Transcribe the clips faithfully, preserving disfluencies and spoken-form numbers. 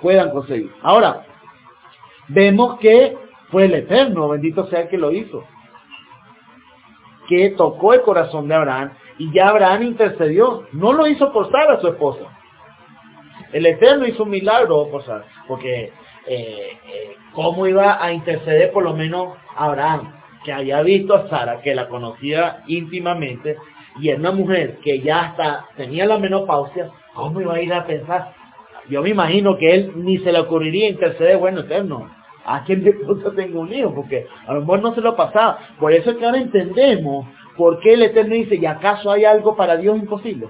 puedan concebir. Ahora, vemos que fue el Eterno, bendito sea el que lo hizo, que tocó el corazón de Abraham, y ya Abraham intercedió. No lo hizo por Sara, su esposa. El Eterno hizo un milagro por Sara, porque eh, eh, ¿cómo iba a interceder por lo menos Abraham, que había visto a Sara, que la conocía íntimamente, y era una mujer que ya hasta tenía la menopausia? ¿Cómo iba a ir a pensar? Yo me imagino que él ni se le ocurriría interceder, bueno, Eterno, a quien mi esposa tenga un hijo, porque a lo mejor no se lo pasaba. Por eso es que ahora entendemos por qué el Eterno dice, ¿y acaso hay algo para Dios imposible?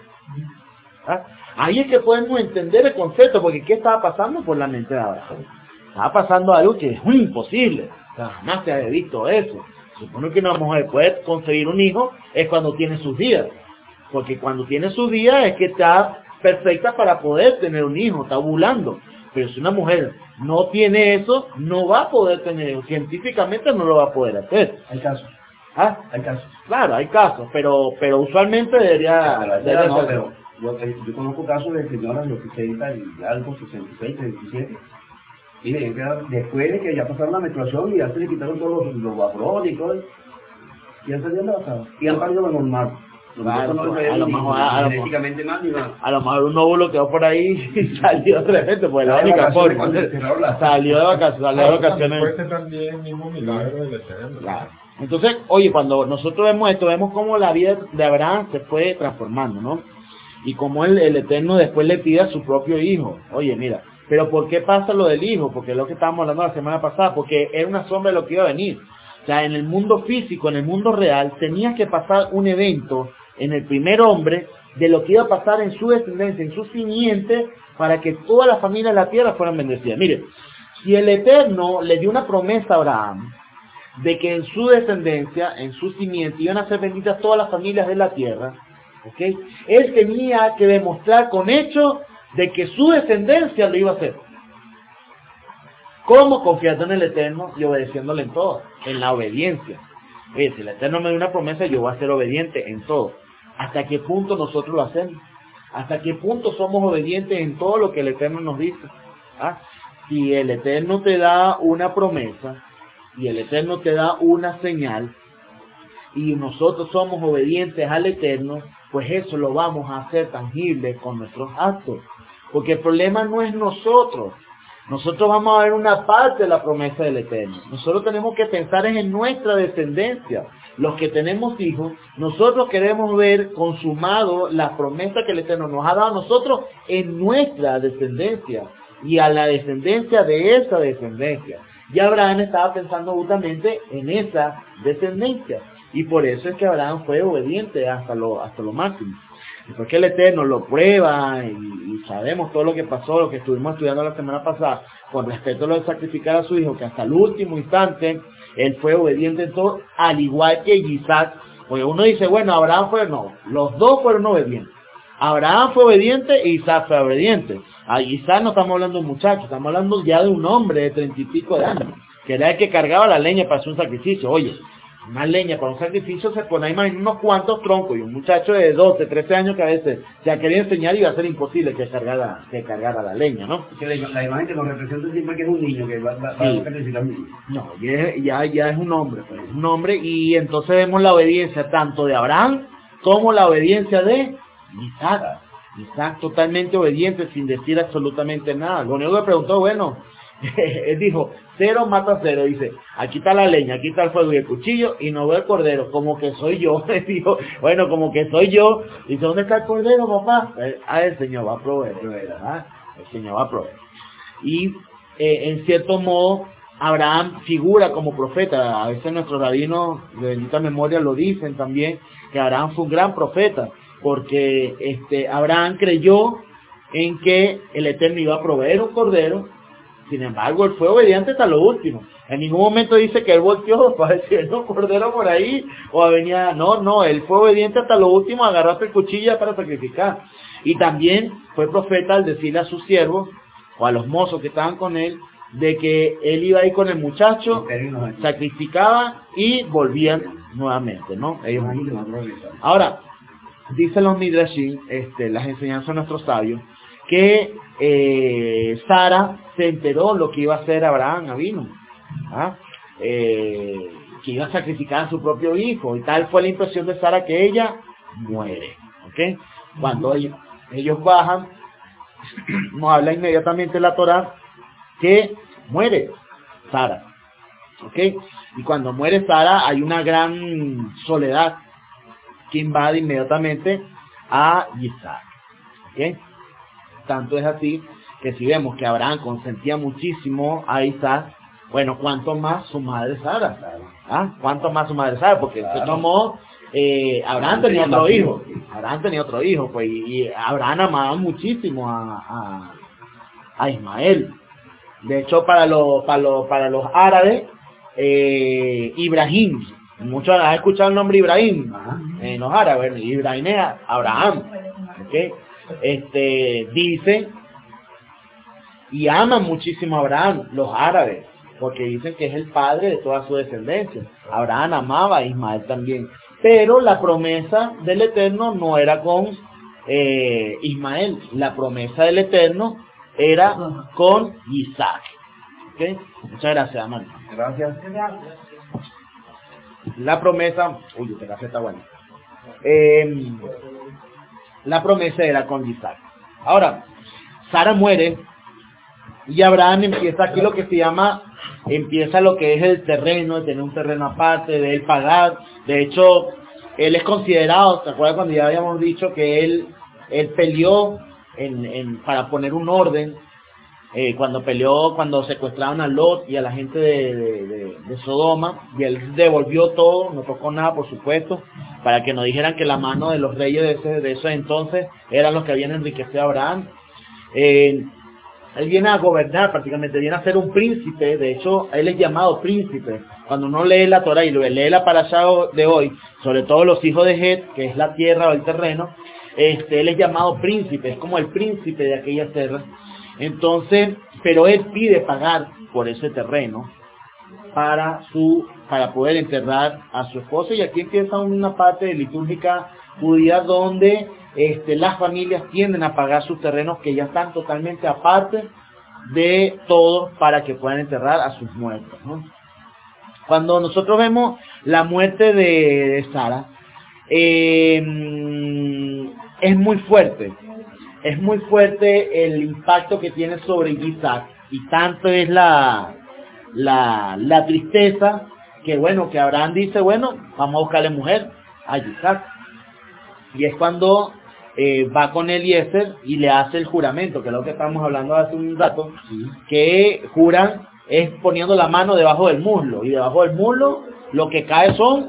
¿Ah? Ahí es que podemos entender el concepto, porque ¿qué estaba pasando por la mente de Abraham? Estaba pasando algo que es muy imposible. O sea, jamás se había visto eso. Se supone que una mujer puede conseguir un hijo es cuando tiene sus días. Porque cuando tiene sus días es que está perfecta para poder tener un hijo, está ovulando. Pero si una mujer no tiene eso, no va a poder tener hijo. Científicamente no lo va a poder hacer. Hay casos. ¿Ah? Hay casos. Claro, hay casos, pero pero usualmente debería... Pero, debería no, ser- pero yo, yo conozco casos de señoras de sesenta y algo, sesenta y seis, sesenta y siete. Y de- de- después de que ya pasaron la menstruación y ya se le quitaron todos los, los vapores y todo eso, y han salido embarazadas. Y han parido lo normal. Claro, Nosotros no pues, les a lo ni- mejor- ni a lo genéticamente mal ni nada. A lo mejor un óvulo quedó por ahí y salió de repente, pues la Salió de única vacaciones forma. cuando cerraron la- Salió de vacaciones, salió de Ah, también vacaciones. puede ser también el mismo milagro del Eterno. Claro. Entonces, oye, cuando nosotros vemos esto, vemos cómo la vida de Abraham se fue transformando, ¿no? Y cómo el, el Eterno después le pide a su propio hijo. Oye, mira, pero ¿por qué pasa lo del hijo? Porque es lo que estábamos hablando la semana pasada, porque era una sombra de lo que iba a venir. O sea, en el mundo físico, en el mundo real, tenía que pasar un evento en el primer hombre de lo que iba a pasar en su descendencia, en su simiente, para que todas las familias de la tierra fueran bendecidas. Mire, si el Eterno le dio una promesa a Abraham de que en su descendencia, en su simiente, iban a ser benditas todas las familias de la tierra, ¿ok? Él tenía que demostrar con hechos de que su descendencia lo iba a hacer. ¿Cómo? Confiando en el Eterno y obedeciéndole en todo, en la obediencia. Oye, si el Eterno me dio una promesa, yo voy a ser obediente en todo. ¿Hasta qué punto nosotros lo hacemos? ¿Hasta qué punto somos obedientes en todo lo que el Eterno nos dice? ¿Ah? Si el Eterno te da una promesa y el Eterno te da una señal y nosotros somos obedientes al Eterno, pues eso lo vamos a hacer tangible con nuestros actos. Porque el problema no es nosotros. Nosotros vamos a ver una parte de la promesa del Eterno. Nosotros tenemos que pensar en nuestra descendencia. Los que tenemos hijos, nosotros queremos ver consumado la promesa que el Eterno nos ha dado a nosotros en nuestra descendencia y a la descendencia de esa descendencia. Y Abraham estaba pensando justamente en esa descendencia. Y por eso es que Abraham fue obediente hasta lo, hasta lo máximo. Después que el Eterno lo prueba y, y sabemos todo lo que pasó, lo que estuvimos estudiando la semana pasada, con respecto a lo de sacrificar a su hijo, que hasta el último instante él fue obediente en todo, al igual que Isaac. Porque uno dice, bueno, Abraham fue, no, los dos fueron obedientes. Abraham fue obediente e Isaac fue obediente. A Isaac no estamos hablando de un muchacho, estamos hablando ya de un hombre de treinta y pico de años, que era el que cargaba la leña para hacer un sacrificio. Oye, una leña para un sacrificio se pone ahí unos cuantos troncos, y un muchacho de doce, trece años que a veces se ha querido enseñar y iba a ser imposible que cargara, que cargara la leña, ¿no? Que la, la imagen que nos representa siempre que es un niño, que va, va, va Sí. a sacrificar a un niño. No, ya, ya, ya es un hombre, pues, es un hombre, y entonces vemos la obediencia tanto de Abraham como la obediencia de Isaac. Isaac totalmente obediente sin decir absolutamente nada. Lo único que preguntó, bueno, él dijo, cero mata cero, dice, aquí está la leña, aquí está el fuego y el cuchillo, y no veo el cordero, como que soy yo. Dijo, bueno, como que soy yo. Dice, ¿dónde está el cordero, papá? Ah, el Señor va a proveer, ¿verdad? El Señor va a proveer. Y eh, en cierto modo, Abraham figura como profeta. A veces nuestros rabinos de bendita memoria lo dicen también, que Abraham fue un gran profeta, porque este Abraham creyó en que el Eterno iba a proveer un cordero. Sin embargo, él fue obediente hasta lo último. En ningún momento dice que él volteó para decir, no, cordero por ahí, o venía, no, no, él fue obediente hasta lo último, agarraste el cuchillo para sacrificar. Y también fue profeta al decirle a sus siervos, o a los mozos que estaban con él, de que él iba a ir con el muchacho, sacrificaba y volvían nuevamente, ¿no? Ellos. Ahora, dicen los Midrashim, este, las enseñanzas de nuestros sabios, que eh, Sara se enteró lo que iba a hacer Abraham Avinu, ¿ah? eh, que iba a sacrificar a su propio hijo, y tal fue la impresión de Sara que ella muere. ¿Okay? Cuando ellos, ellos bajan, nos habla inmediatamente la Torá que muere Sara. ¿Okay? Y cuando muere Sara hay una gran soledad que invade inmediatamente a Isaac. ¿Okay? Tanto es así que si vemos que Abraham consentía muchísimo a Isaac, bueno, ¿cuánto más su madre Sara? ¿Ah? ¿Cuánto más su madre Sara? Porque claro. se tomó, eh, Abraham tenía otro hijo, Abraham tenía otro hijo, pues, y, y Abraham amaba muchísimo a, a, a Ismael. De hecho, para los, para los, para los árabes, eh, Ibrahim, muchos han escuchado el nombre Ibrahim, en eh, los árabes, Ibrahim es Abraham, ¿okay? Este, dice, y aman muchísimo a Abraham, los árabes, porque dicen que es el padre de toda su descendencia. Abraham amaba a Ismael también, pero la promesa del Eterno no era con eh, Ismael, la promesa del Eterno era con Isaac. ¿Okay? Muchas gracias, hermano. Gracias. La promesa, uy, este café está bueno. Eh, la promesa era con Isaac. Ahora, Sara muere y Abraham empieza aquí lo que se llama, empieza lo que es el terreno, de tener un terreno aparte, de él pagar. De hecho, él es considerado, ¿te acuerdas cuando ya habíamos dicho que él, él peleó en, en, para poner un orden? Eh, cuando peleó, cuando secuestraron a Lot y a la gente de, de, de, de Sodoma, y él devolvió todo, no tocó nada, por supuesto, para que no dijeran que la mano de los reyes de ese, de esos entonces eran los que habían enriquecido a Abraham. Eh, él viene a gobernar prácticamente, viene a ser un príncipe. De hecho, él es llamado príncipe. Cuando uno lee la Torah y lee la parashá de hoy, sobre todo los hijos de Het, que es la tierra o el terreno, este, él es llamado príncipe, es como el príncipe de aquella tierra. Entonces, pero él pide pagar por ese terreno para su para poder enterrar a su esposa, y aquí empieza una parte litúrgica judía donde este, las familias tienden a pagar sus terrenos que ya están totalmente aparte de todo para que puedan enterrar a sus muertos, ¿no? Cuando nosotros vemos la muerte de, de Sara, eh, es muy fuerte. Es muy fuerte el impacto que tiene sobre Isaac, y tanto es la, la, la tristeza que, bueno, que Abraham dice, bueno, vamos a buscarle mujer a Isaac. Y es cuando eh, va con Eliezer y le hace el juramento, que es lo que estamos hablando hace un rato, sí. Que juran es poniendo la mano debajo del muslo, y debajo del muslo lo que cae son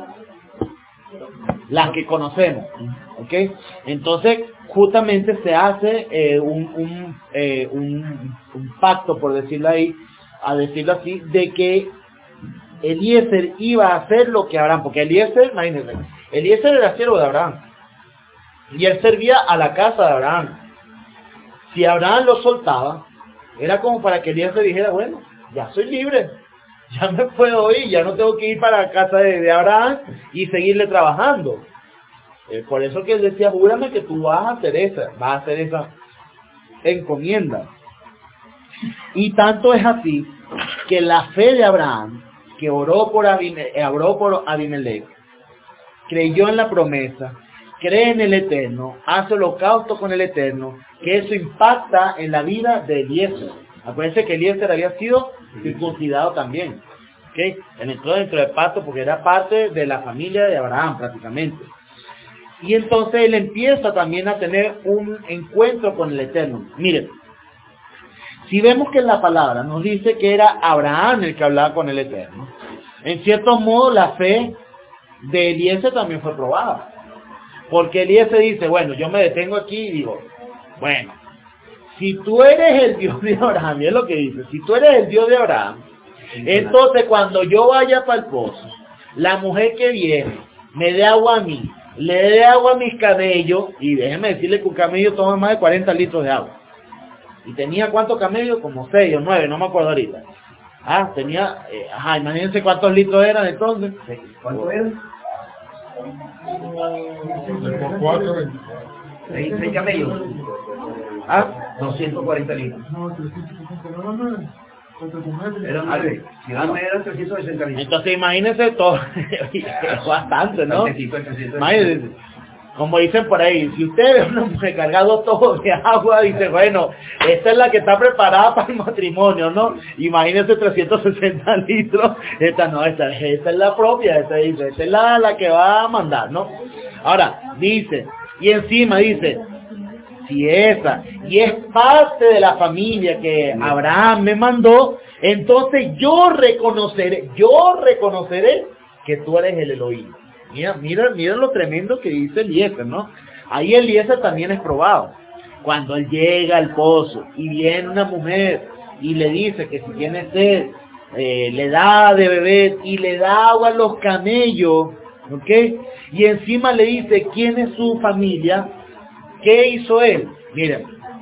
las que conocemos, ¿ok? Entonces, justamente se hace eh, un, un, eh, un, un pacto, por decirlo ahí, a decirlo así, de que Eliezer iba a hacer lo que Abraham, porque Eliezer, imagínense, Eliezer era siervo de Abraham, y él servía a la casa de Abraham. Si Abraham lo soltaba, era como para que Eliezer dijera, bueno, ya soy libre, ya me puedo ir, ya no tengo que ir para la casa de, de Abraham y seguirle trabajando. Eh, por eso que él decía, júrame que tú vas a hacer esa, vas a hacer esa encomienda. Y tanto es así que la fe de Abraham, que oró por, Abime, oró por Abimelech, creyó en la promesa, cree en el Eterno, hace holocausto con el Eterno, que eso impacta en la vida de Eliezer. Acuérdense que Eliezer había sido circuncidado también, ¿okay? Entró dentro del pacto porque era parte de la familia de Abraham prácticamente. Y entonces él empieza también a tener un encuentro con el Eterno. Miren, si vemos que en la palabra nos dice que era Abraham el que hablaba con el Eterno, en cierto modo la fe de Eliezer también fue probada. Porque Eliezer dice, bueno, yo me detengo aquí y digo, bueno, si tú eres el Dios de Abraham, y es lo que dice, si tú eres el Dios de Abraham, entonces cuando yo vaya para el pozo, la mujer que viene me dé agua a mí, le dé agua a mis camellos, y déjeme decirle que un camello toma más de cuarenta litros de agua. ¿Y tenía cuántos camellos? Como seis o nueve, no me acuerdo ahorita. Ah, tenía, eh, ajá, imagínense cuántos litros eran entonces. ¿Cuántos eran? Por cuatro, veinticuatro. Seis, seis camellos. ¿Ah? doscientos cuarenta litros. No, trescientos sesenta, no, no, no. Cuando tu madre- Eran nueve. Si eran nueve, eran trescientos sesenta litros. Entonces imagínense todo, es bastante, ¿no? Bastantito, trescientos. Imagínense, como dicen por ahí, si usted ve una mujer cargado todo de agua, dice, bueno, esta es la que está preparada para el matrimonio, ¿no? Imagínense trescientos sesenta litros, esta no, esta, esta es la propia, esta, dice, esta es la, la que va a mandar, ¿no? Ahora, dice, y encima dice, si esa, y es parte de la familia que Abraham me mandó, entonces yo reconoceré, yo reconoceré que tú eres el Elohim. Mira, mira, mira lo tremendo que dice Eliezer, ¿no? Ahí Eliezer también es probado. Cuando él llega al pozo y viene una mujer y le dice que si tiene sed, eh, le da de beber y le da agua a los camellos, ¿ok? Y encima le dice quién es su familia. ¿Qué hizo él? Miren,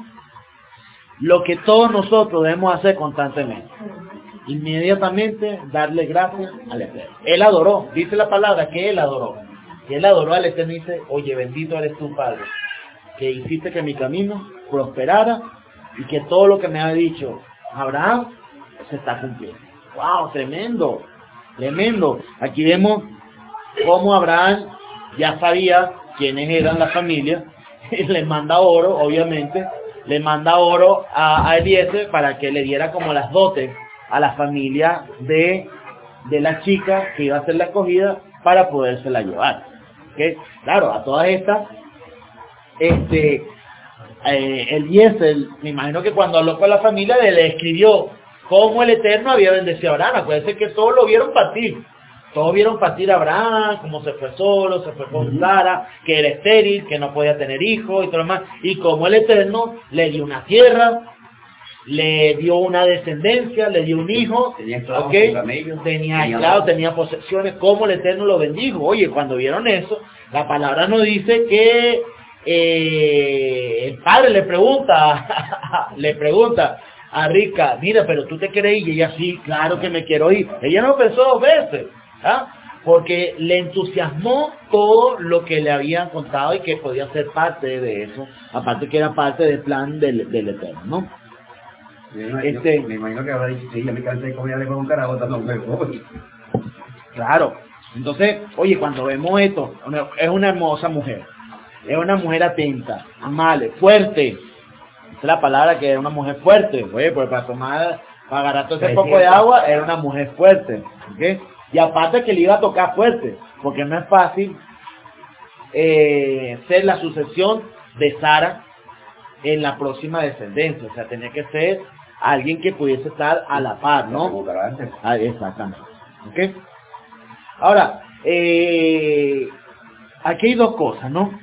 lo que todos nosotros debemos hacer constantemente. Inmediatamente darle gracias al Eterno. Él adoró, dice la palabra que él adoró. Que él adoró al Eterno y dice, oye, bendito eres tu Padre, que hiciste que mi camino prosperara y que todo lo que me ha dicho Abraham se está cumpliendo. ¡Wow! Tremendo, tremendo. Aquí vemos cómo Abraham ya sabía quiénes eran las familias. Le manda oro, obviamente, le manda oro a, a Eliezer para que le diera como las dotes a la familia de, de la chica que iba a ser la escogida para podérsela llevar. ¿Okay? Claro, a todas estas, este, eh, Eliezer, me imagino que cuando habló con la familia le, le escribió cómo el Eterno había bendecido a Abraham. Acuérdense que todos lo vieron partir. Todos vieron partir a Abraham, cómo se fue solo, se fue con Sara, que era estéril, que no podía tener hijos y todo lo demás. Y como el Eterno le dio una tierra, le dio una descendencia, le dio un hijo, tenía esclavos, ¿okay? camellos, tenía tenía esclavos, tenía posesiones, como el Eterno lo bendijo. Oye, cuando vieron eso, la palabra nos dice que eh, el padre le pregunta, le pregunta a Rica, mira, pero tú te quieres ir, y ella sí, claro que me quiero ir. Ella no pensó dos veces, ¿ah? Porque le entusiasmó todo lo que le habían contado y que podía ser parte de eso, aparte que era parte del plan del, del Eterno, ¿no? Este, me imagino que habrá dicho, sí, ya me cansé de comer con un carajo, no me voy. Claro. Entonces, oye, cuando vemos esto, es una hermosa mujer. Es una mujer atenta, amable, fuerte. Esa es la palabra, que es una mujer fuerte. Oye, pues para tomar, para agarrar todo ese Sí, poco sí, de sí. agua, era una mujer fuerte. ¿Okay? Y aparte que le iba a tocar fuerte, porque no es fácil eh, ser la sucesión de Sara en la próxima descendencia. O sea, tenía que ser alguien que pudiese estar a la par, ¿no? Ah, exactamente. ¿Okay? Ahora, eh, aquí hay dos cosas, ¿no?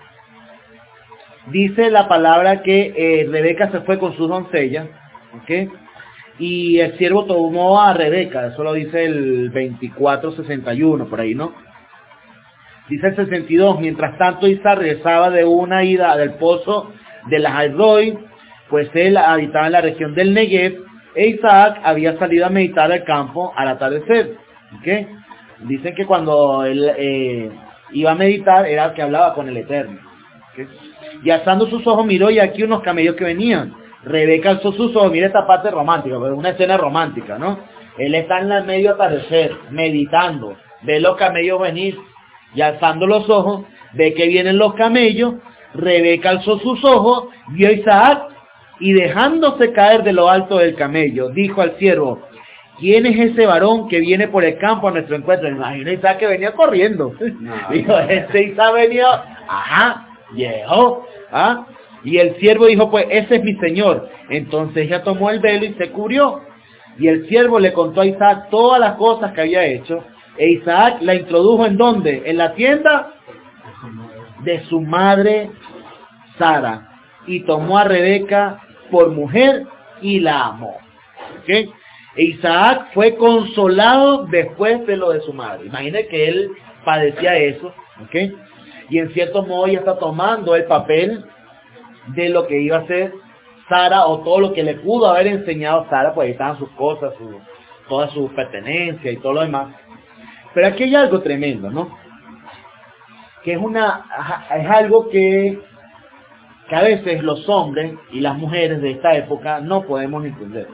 Dice la palabra que eh, Rebeca se fue con sus doncellas, ¿ok? Y el siervo tomó a Rebeca, eso lo dice el veinticuatro sesenta y uno, por ahí, ¿no? Dice el sesenta y dos, mientras tanto Isaac regresaba de una ida del pozo de la Haidroi, pues él habitaba en la región del Negev, e Isaac había salido a meditar al campo al atardecer, ¿ok? Dicen que cuando él eh, iba a meditar era que hablaba con el Eterno, ¿ok? Y alzando sus ojos miró, y aquí unos camellos que venían. Rebeca alzó sus ojos, mira esta parte romántica, pero una escena romántica, ¿no? Él está en el medio atardecer, meditando, ve los camellos venir, y alzando los ojos, ve que vienen los camellos. Rebeca alzó sus ojos, vio a Isaac, y dejándose caer de lo alto del camello, dijo al siervo, ¿quién es ese varón que viene por el campo a nuestro encuentro? Imagina Isaac que venía corriendo. No, dijo, ese Isaac venía, ajá, llegó, ¿ah? Y el siervo dijo, pues ese es mi señor. Entonces ella tomó el velo y se cubrió. Y el siervo le contó a Isaac todas las cosas que había hecho. E Isaac la introdujo ¿en dónde? En la tienda de su madre Sara. Y tomó a Rebeca por mujer y la amó. ¿Ok? E Isaac fue consolado después de lo de su madre. Imagine que él padecía eso. ¿Ok? Y en cierto modo ya está tomando el papel de lo que iba a ser Sara, o todo lo que le pudo haber enseñado Sara, pues ahí estaban sus cosas, su, todas sus pertenencias y todo lo demás. Pero aquí hay algo tremendo, ¿no? Que es una, es algo que que a veces los hombres y las mujeres de esta época no podemos entender.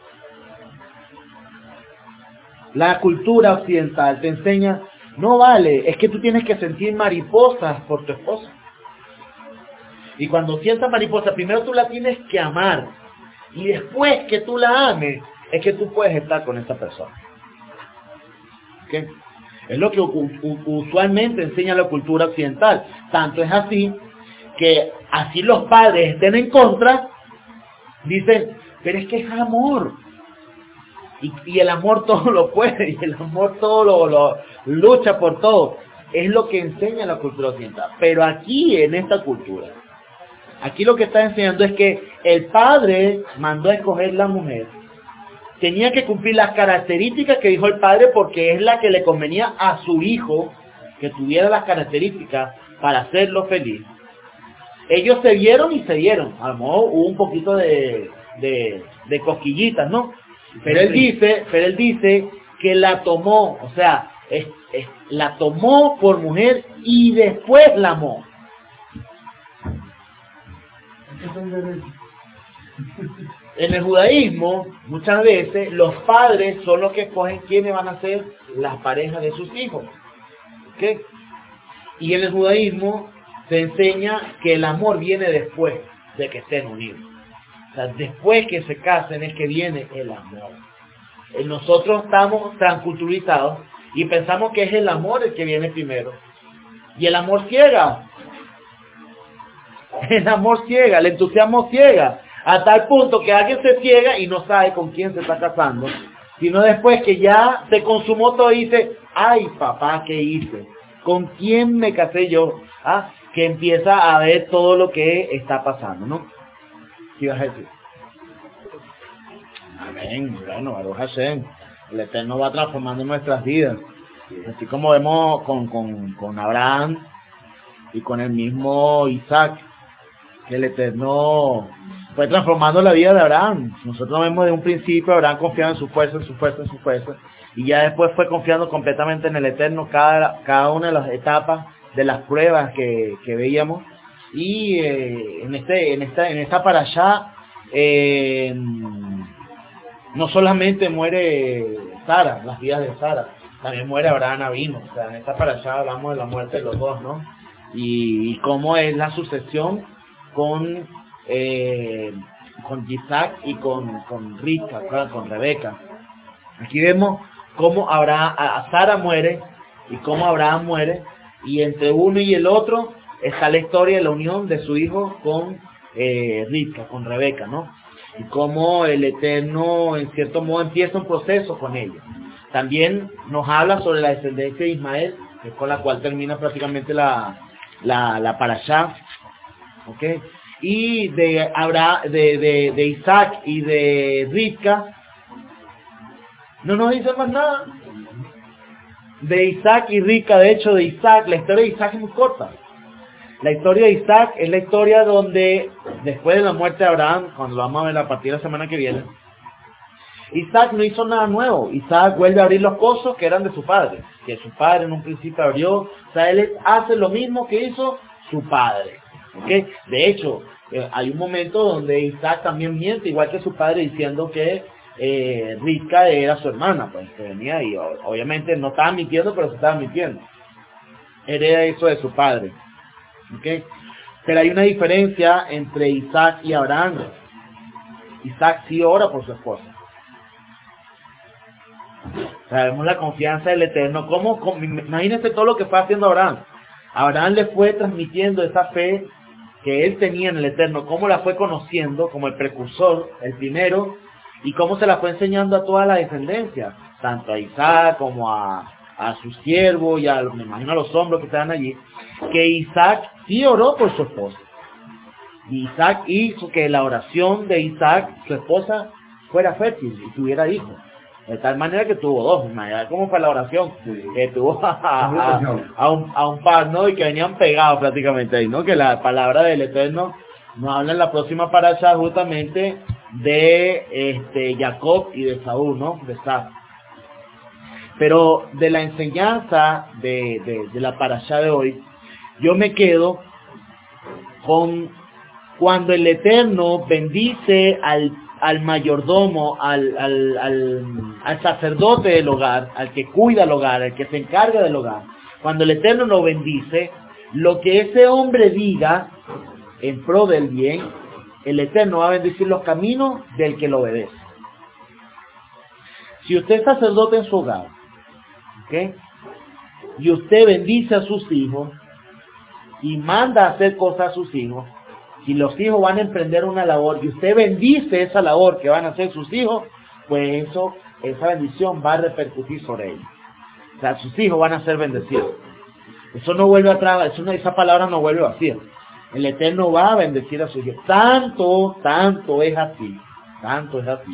La cultura occidental te enseña, no vale, es que tú tienes que sentir mariposas por tu esposa. Y cuando sientas mariposas, primero tú la tienes que amar. Y después que tú la ames, es que tú puedes estar con esa persona. ¿Okay? Es lo que usualmente enseña la cultura occidental. Tanto es así que así los padres estén en contra, dicen, pero es que es amor. Y, y el amor todo lo puede, y el amor todo lo, lo lucha por todo. Es lo que enseña la cultura occidental. Pero aquí, en esta cultura, aquí lo que está enseñando es que el padre mandó a escoger la mujer. Tenía que cumplir las características que dijo el padre porque es la que le convenía a su hijo que tuviera las características para hacerlo feliz. Ellos se vieron y se dieron. A lo mejor hubo un poquito de, de, de cosquillitas, ¿no? Pero él dice, pero él dice que la tomó, o sea, es, es, la tomó por mujer y después la amó. En el judaísmo, muchas veces, los padres son los que escogen quiénes van a ser las parejas de sus hijos. ¿Okay? Y en el judaísmo se enseña que el amor viene después de que estén unidos. O sea, después que se casen es que viene el amor. Nosotros estamos transculturizados y pensamos que es el amor el que viene primero. Y el amor ciega. El amor ciega, el entusiasmo ciega. A tal punto que alguien se ciega y no sabe con quién se está casando. Sino después que ya se consumó todo y dice, ay papá, ¿qué hice? ¿Con quién me casé yo? ¿Ah? Que empieza a ver todo lo que está pasando, ¿no? ¿Qué ibas a decir? Amén, bueno, Baruch Hashem. El Eterno va transformando nuestras vidas. Así como vemos con, con, con Abraham y con el mismo Isaac, que el Eterno fue transformando la vida de Abraham. Nosotros vemos de un principio Abraham confiando en su fuerza, en su fuerza, en su fuerza, y ya después fue confiando completamente en el Eterno cada, cada una de las etapas de las pruebas que, que veíamos. Y eh, en este en esta en esta parashá eh, no solamente muere Sara, las vidas de Sara, también muere Abraham Avino. O sea, en esta parashá hablamos de la muerte de los dos, ¿no? Y, y cómo es la sucesión con eh, con Isaac y con con Rivka, con Rebeca. Aquí vemos cómo Abraham, a Sara muere y cómo Abraham muere, y entre uno y el otro está la historia de la unión de su hijo con eh, Rivka, con Rebeca, ¿no? Y cómo el Eterno en cierto modo empieza un proceso con ella. También nos habla sobre la descendencia de Ismael, que es con la cual termina prácticamente la la, la parashá, ¿ok? Y de, Abraham, de, de, de Isaac y de Rivka no nos dice más nada. De Isaac y Rivka, de hecho de Isaac, la historia de Isaac es muy corta. La historia de Isaac es la historia donde, después de la muerte de Abraham, cuando lo vamos a ver a partir de la semana que viene, Isaac no hizo nada nuevo. Isaac vuelve a abrir los pozos que eran de su padre, que su padre en un principio abrió. O sea, él hace lo mismo que hizo su padre. ¿Okay? De hecho, eh, hay un momento donde Isaac también miente, igual que su padre, diciendo que eh, Rivka era su hermana, pues que venía y obviamente no estaba mintiendo, pero se estaba mintiendo. Hereda eso de su padre. ¿Okay? Pero hay una diferencia entre Isaac y Abraham. Isaac sí ora por su esposa. Sabemos la confianza del Eterno. ¿Cómo, cómo, imagínense todo lo que fue haciendo Abraham. Abraham le fue transmitiendo esa fe que él tenía en el Eterno, cómo la fue conociendo como el precursor, el primero, y cómo se la fue enseñando a toda la descendencia, tanto a Isaac como a, a sus siervos y a, me imagino, a los hombres que estaban allí, que Isaac sí oró por su esposa. Y Isaac hizo que la oración de Isaac, su esposa, fuera fértil y tuviera hijos. De tal manera que tuvo dos, manera como fue la oración, sí. Que tuvo a, a, a, un, a un par, ¿no? Y que venían pegados prácticamente ahí, ¿no? Que la palabra del Eterno nos habla en la próxima parasha justamente de este Jacob y de Saúl, ¿no? De Saf. Pero de la enseñanza de, de, de la parasha de hoy, yo me quedo con Cuando el Eterno bendice al, al mayordomo, al, al, al, al sacerdote del hogar, al que cuida el hogar, al que se encarga del hogar, cuando el Eterno lo bendice, lo que ese hombre diga en pro del bien, el Eterno va a bendecir los caminos del que lo obedece. Si usted es sacerdote en su hogar, ¿ok?, y usted bendice a sus hijos y manda a hacer cosas a sus hijos, si los hijos van a emprender una labor y usted bendice esa labor que van a hacer sus hijos, pues eso, esa bendición va a repercutir sobre ellos. O sea, sus hijos van a ser bendecidos. Eso no vuelve atrás, eso no, esa palabra no vuelve vacía. El Eterno va a bendecir a sus hijos. Tanto, tanto es así, tanto es así,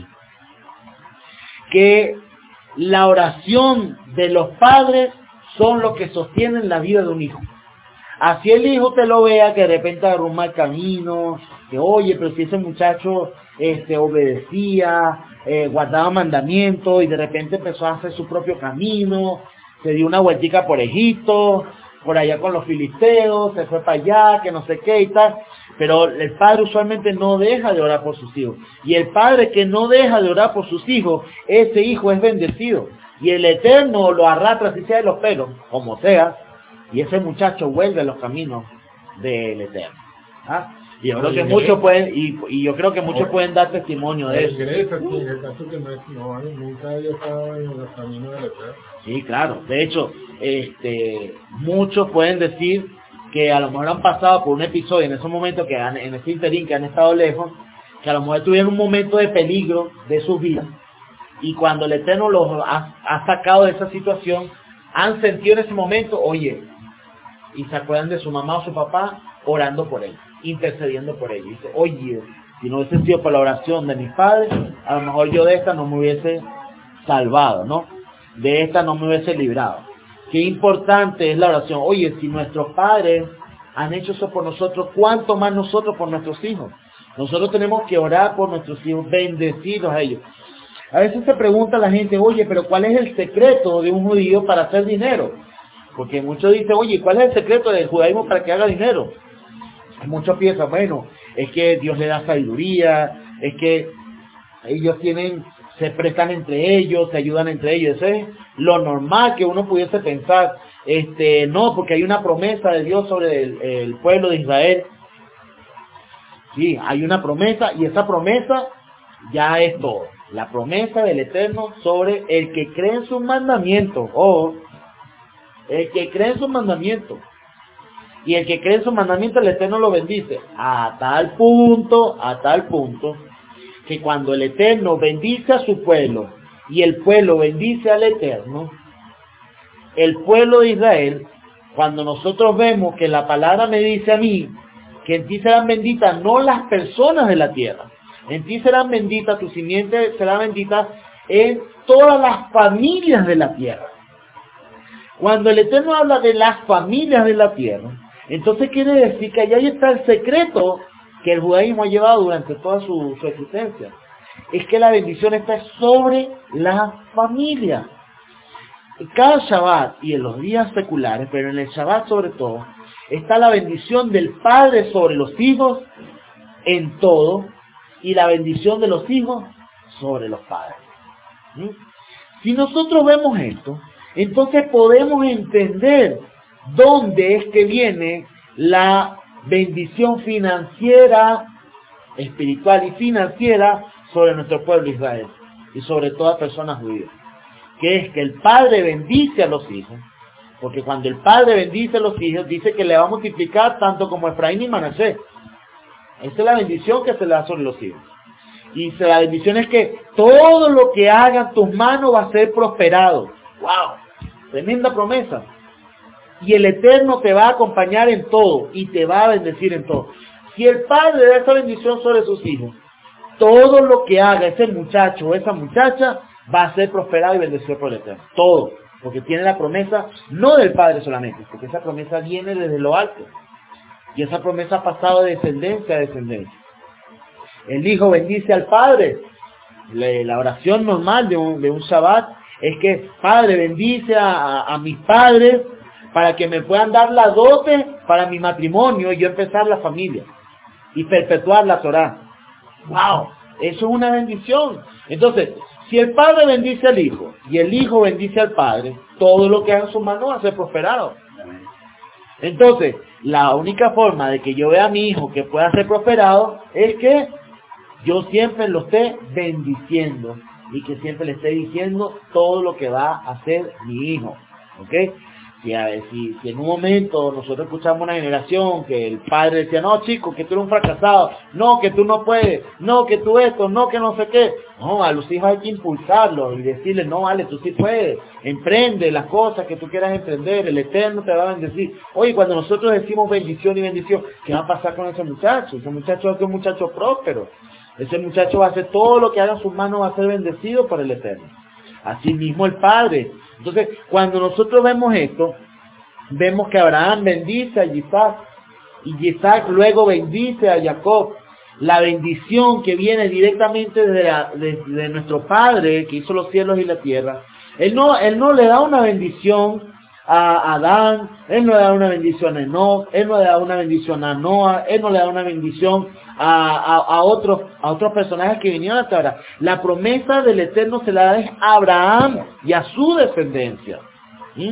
que la oración de los padres son los que sostienen la vida de un hijo. Así el hijo te lo vea que de repente agarró un mal camino, que oye, pero si ese muchacho este, obedecía, eh, guardaba mandamientos y de repente empezó a hacer su propio camino, se dio una vueltica por Egipto, por allá con los filisteos, se fue para allá, que no sé qué y tal, pero el padre usualmente no deja de orar por sus hijos. Y el padre que no deja de orar por sus hijos, ese hijo es bendecido. Y el Eterno lo arrastra así sea de los pelos, como sea, y ese muchacho vuelve a los caminos del Eterno. ¿Ah? Y yo creo que muchos pueden, y, y yo creo que muchos pueden dar testimonio de eso. En el caso que no, no, nunca haya estado en los caminos del Eterno. Sí, claro. De hecho, este, muchos pueden decir que a lo mejor han pasado por un episodio en esos momentos que han, en ese interín que han estado lejos, que a lo mejor tuvieron un momento de peligro de sus vidas, y cuando el Eterno los ha, ha sacado de esa situación, han sentido en ese momento, oye, y se acuerdan de su mamá o su papá orando por él, intercediendo por él. Y dice, oye, si no hubiese sido por la oración de mis padres, a lo mejor yo de esta no me hubiese salvado, ¿no? De esta no me hubiese librado. Qué importante es la oración. Oye, si nuestros padres han hecho eso por nosotros, ¿cuánto más nosotros por nuestros hijos? Nosotros tenemos que orar por nuestros hijos, bendecirlos a ellos. A veces se pregunta la gente, oye, pero ¿cuál es el secreto de un judío para hacer dinero? Porque muchos dicen, oye, ¿cuál es el secreto del judaísmo para que haga dinero? Muchos piensan, bueno, es que Dios le da sabiduría, es que ellos tienen, se prestan entre ellos, se ayudan entre ellos. Eso es lo normal que uno pudiese pensar. Este, no, porque hay una promesa de Dios sobre el, el pueblo de Israel. Sí, hay una promesa y esa promesa ya es todo. La promesa del Eterno sobre el que cree en sus mandamientos. O el que cree en sus mandamientos. Y el que cree en sus mandamientos, el Eterno lo bendice. A tal punto, a tal punto, que cuando el Eterno bendice a su pueblo y el pueblo bendice al Eterno, el pueblo de Israel, cuando nosotros vemos que la palabra me dice a mí que en ti serán benditas no las personas de la tierra, en ti serán benditas, tu simiente será bendita en todas las familias de la tierra. Cuando el Eterno habla de las familias de la tierra, entonces quiere decir que allá está el secreto que el judaísmo ha llevado durante toda su, su existencia. Es que la bendición está sobre la familia. Cada Shabbat y en los días seculares, pero en el Shabbat sobre todo, está la bendición del Padre sobre los hijos en todo y la bendición de los hijos sobre los padres. ¿Sí? Si nosotros vemos esto, entonces podemos entender dónde es que viene la bendición financiera, espiritual y financiera sobre nuestro pueblo Israel y sobre todas personas judías. Que es que el Padre bendice a los hijos, porque cuando el Padre bendice a los hijos, dice que le va a multiplicar tanto como Efraín y Manasés. Esa es la bendición que se le da sobre los hijos. Y la bendición es que todo lo que hagan tus manos va a ser prosperado. ¡Wow! Tremenda promesa. Y el Eterno te va a acompañar en todo y te va a bendecir en todo. Si el Padre da esa bendición sobre sus hijos, todo lo que haga ese muchacho o esa muchacha va a ser prosperado y bendecido por el Eterno. Todo. Porque tiene la promesa no del Padre solamente, porque esa promesa viene desde lo alto. Y esa promesa ha pasado de descendencia a descendencia. El Hijo bendice al Padre. La oración normal de un, de un Shabbat es que, Padre, bendice a, a, a mis padres para que me puedan dar la dote para mi matrimonio y yo empezar la familia. y perpetuar la Torá. ¡Wow! Eso es una bendición. Entonces, si el Padre bendice al Hijo y el Hijo bendice al Padre, todo lo que haga en su mano va a ser prosperado. Entonces, la única forma de que yo vea a mi hijo que pueda ser prosperado es que yo siempre lo esté bendiciendo y que siempre le esté diciendo todo lo que va a hacer mi hijo. ¿Ok? Si, a ver, si, si en un momento nosotros escuchamos una generación que el padre decía, no chico, que tú eres un fracasado, no, que tú no puedes, no, que tú esto, no, que no sé qué. No, a los hijos hay que impulsarlos y decirles, no, vale, tú sí puedes, emprende las cosas que tú quieras emprender, el Eterno te va a bendecir. Oye, cuando nosotros decimos bendición y bendición, ¿qué va a pasar con ese muchacho? Ese muchacho va a ser un muchacho próspero. Ese muchacho va a hacer todo lo que haga en sus manos, va a ser bendecido por el Eterno. Así mismo el Padre. Entonces, cuando nosotros vemos esto, vemos que Abraham bendice a Isaac y Isaac luego bendice a Jacob. La bendición que viene directamente de, la, de, de nuestro Padre que hizo los cielos y la tierra. Él no, él no le da una bendición a Adán, él no le da una bendición a Enoch, él no le da una bendición a Noah, él no le da una bendición a, a, a otros a otros personajes que vinieron hasta ahora. La promesa del Eterno se la da a Abraham y a su descendencia. ¿Mm?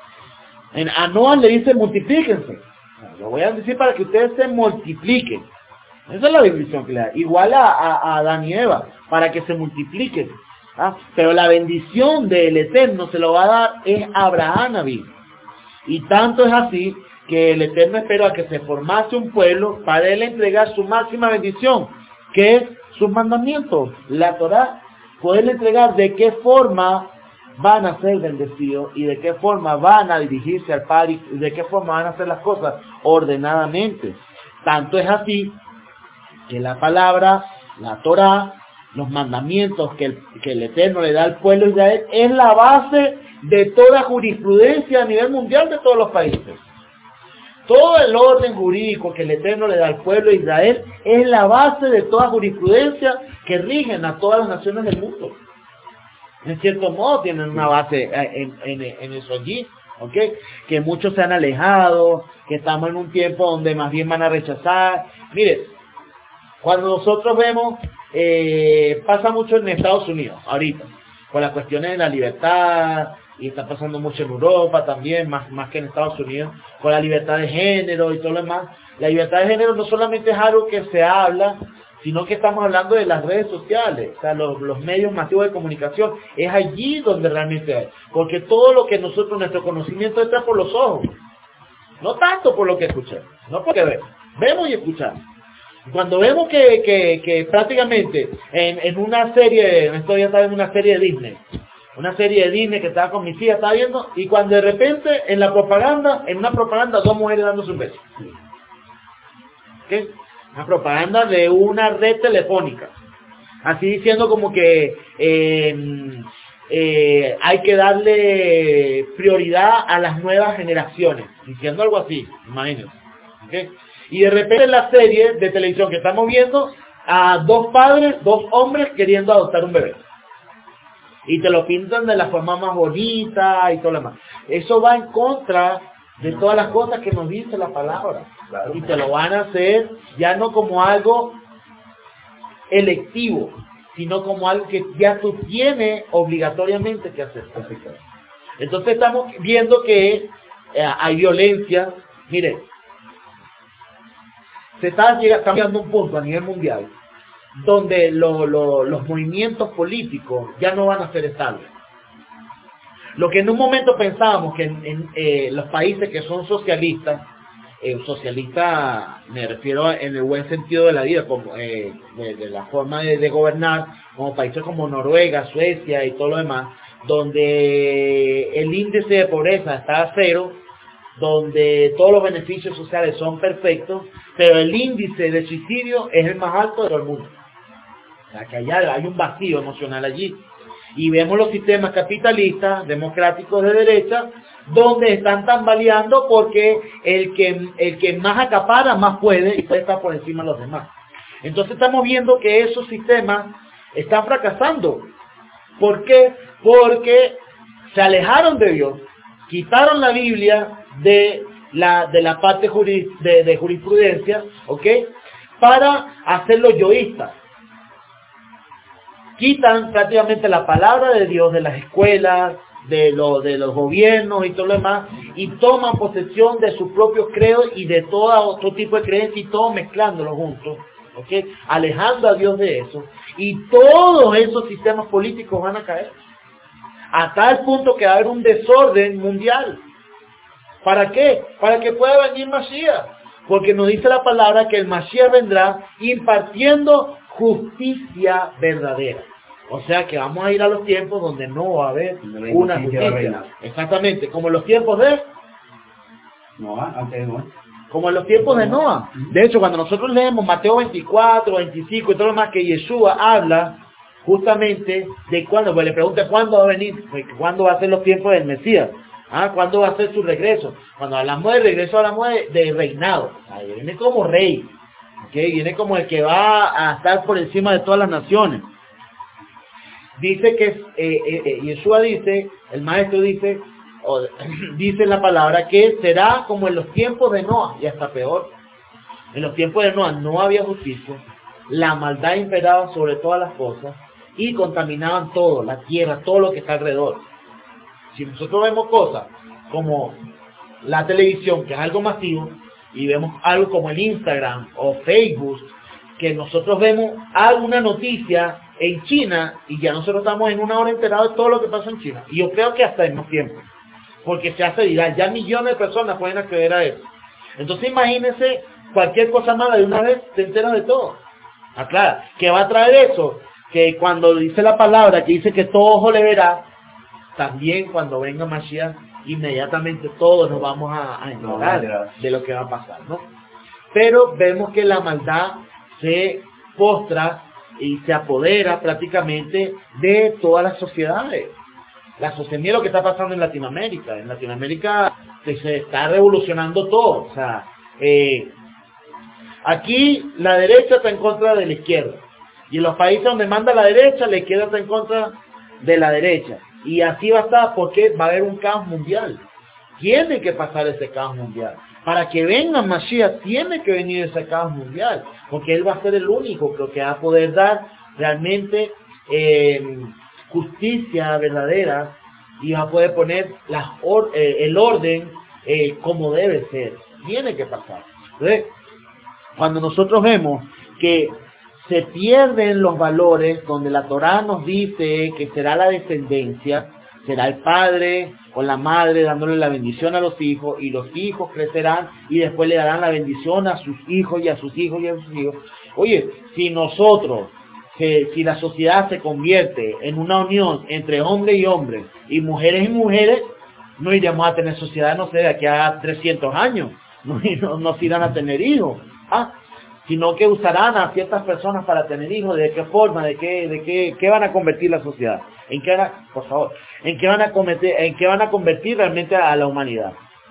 En, a Noah le dice multiplíquense. Lo voy a decir para que ustedes se multipliquen. Esa es la bendición que le da. Igual a, a, a Adán y Eva, para que se multipliquen. ¿Ah? Pero la bendición del Eterno se lo va a dar es Abraham a mí. Y tanto es así que el Eterno esperó a que se formase un pueblo para él entregar su máxima bendición, que es sus mandamientos, la Torá, poderle entregar de qué forma van a ser bendecidos y de qué forma van a dirigirse al Padre y de qué forma van a hacer las cosas ordenadamente. Tanto es así que la palabra, la Torá, los mandamientos que el, que el Eterno le da al pueblo de Israel es la base de toda jurisprudencia a nivel mundial de todos los países. Todo el orden jurídico que el Eterno le da al pueblo de Israel es la base de toda jurisprudencia que rigen a todas las naciones del mundo. En cierto modo tienen una base en, en, en eso allí, ¿ok? Que muchos se han alejado, que estamos en un tiempo donde más bien van a rechazar. Mire, cuando nosotros vemos, eh, pasa mucho en Estados Unidos, ahorita, con las cuestiones de la libertad, y está pasando mucho en Europa también, más, más que en Estados Unidos, con la libertad de género y todo lo demás. La libertad de género no solamente es algo que se habla, sino que estamos hablando de las redes sociales, o sea, los, los medios masivos de comunicación. Es allí donde realmente hay. Porque todo lo que nosotros, nuestro conocimiento está por los ojos. No tanto por lo que escuchamos, no porque vemos. Vemos y escuchamos. Cuando vemos que, que, que prácticamente en, en una serie, esto ya estaba en una serie de Disney, una serie de Disney que estaba con mis hijas, estaba viendo, y cuando de repente en la propaganda, en una propaganda, dos mujeres dándose un beso. ¿Qué? Una propaganda de una red telefónica. Así diciendo como que eh, eh, hay que darle prioridad a las nuevas generaciones. Diciendo algo así, imagínense. ¿Okay? Y de repente en la serie de televisión que estamos viendo, a dos padres, dos hombres queriendo adoptar un bebé. Y te lo pintan de la forma más bonita y todo lo demás. Eso va en contra de todas las cosas que nos dice la palabra. Y te lo van a hacer ya no como algo electivo, sino como algo que ya tú tienes obligatoriamente que hacer. Entonces estamos viendo que eh, hay violencia. Mire, se está cambiando un punto a nivel mundial donde lo, lo, los movimientos políticos ya no van a ser estables. Lo que en un momento pensábamos que en, en eh, los países que son socialistas, eh, socialista me refiero en el buen sentido de la vida, como eh, de, de la forma de, de gobernar, como países como Noruega, Suecia y todo lo demás, donde el índice de pobreza está a cero, donde todos los beneficios sociales son perfectos, pero el índice de suicidio es el más alto de todo el mundo. O sea, que allá hay un vacío emocional allí. Y vemos los sistemas capitalistas, democráticos de derecha, donde están tambaleando porque el que, el que más acapara, más puede, y puede estar por encima de los demás. Entonces estamos viendo que esos sistemas están fracasando. ¿Por qué? Porque se alejaron de Dios, quitaron la Biblia de la, de la parte juris, de, de jurisprudencia, ¿ok? para hacerlos yoístas. Quitan prácticamente la palabra de Dios de las escuelas, de, lo, de los gobiernos y todo lo demás, y toman posesión de su propio credo y de todo otro tipo de creencia y todo mezclándolo juntos, ¿okay? Alejando a Dios de eso, y todos esos sistemas políticos van a caer, a tal punto que va a haber un desorden mundial. ¿Para qué? Para que pueda venir Mashiach, porque nos dice la palabra que el Mashiach vendrá impartiendo justicia verdadera. O sea que vamos a ir a los tiempos donde no va a haber una justicia. Exactamente, como en los tiempos de Noah, antes de Noah. Como en los tiempos de Noah. De hecho, cuando nosotros leemos Mateo veinticuatro, veinticinco y todo lo más, que Yeshua habla justamente de cuándo, pues le pregunta cuándo va a venir, pues, cuándo va a ser los tiempos del Mesías. Ah, ¿cuándo va a ser su regreso? Cuando hablamos de regreso, hablamos de, de reinado. O sea, viene como rey. ¿Okay? Viene como el que va a estar por encima de todas las naciones. Dice que, eh, eh, Yeshua dice, el maestro dice, o, dice la palabra, que será como en los tiempos de Noah, y hasta peor. En los tiempos de Noah no había justicia, la maldad imperaba sobre todas las cosas, y contaminaban todo, la tierra, todo lo que está alrededor. Si nosotros vemos cosas como la televisión, que es algo masivo, y vemos algo como el Instagram o Facebook, que nosotros vemos alguna noticia en China y ya nosotros estamos en una hora enterados de todo lo que pasa en China. Y yo creo que hasta en más tiempo, porque se hace viral, ya millones de personas pueden acceder a eso. Entonces imagínense cualquier cosa mala de una vez, te enteras de todo. Aclara, ¿qué va a traer eso? Que cuando dice la palabra, que dice que todo ojo le verá, también cuando venga Mashiach, inmediatamente todos nos vamos a, a enterar de lo que va a pasar, ¿no? Pero vemos que la maldad se postra y se apodera prácticamente de todas las sociedades. La sociedad, mira lo que está pasando en Latinoamérica. En Latinoamérica se, se está revolucionando todo. O sea, eh, aquí la derecha está en contra de la izquierda. Y en los países donde manda la derecha, la izquierda está en contra de la derecha. Y así va a estar porque va a haber un caos mundial. Tiene que pasar ese caos mundial. Para que venga Mashiach, tiene que venir ese caos mundial. Porque Él va a ser el único que va a poder dar realmente eh, justicia verdadera y va a poder poner las or eh, el orden eh, como debe ser. Tiene que pasar. Entonces, cuando nosotros vemos que se pierden los valores donde la Torá nos dice que será la descendencia, será el padre o la madre dándole la bendición a los hijos, y los hijos crecerán y después le darán la bendición a sus hijos y a sus hijos y a sus hijos. Oye, si nosotros, que, si la sociedad se convierte en una unión entre hombre y hombre y mujeres y mujeres, no iremos a tener sociedad, no sé, de aquí a trescientos años, no, no nos irán a tener hijos. Ah, sino que usarán a ciertas personas para tener hijos. ¿De qué forma? ¿De qué, de qué, qué van a convertir la sociedad? ¿En qué van a, por favor, en qué van a cometer, en qué van a convertir realmente a la humanidad?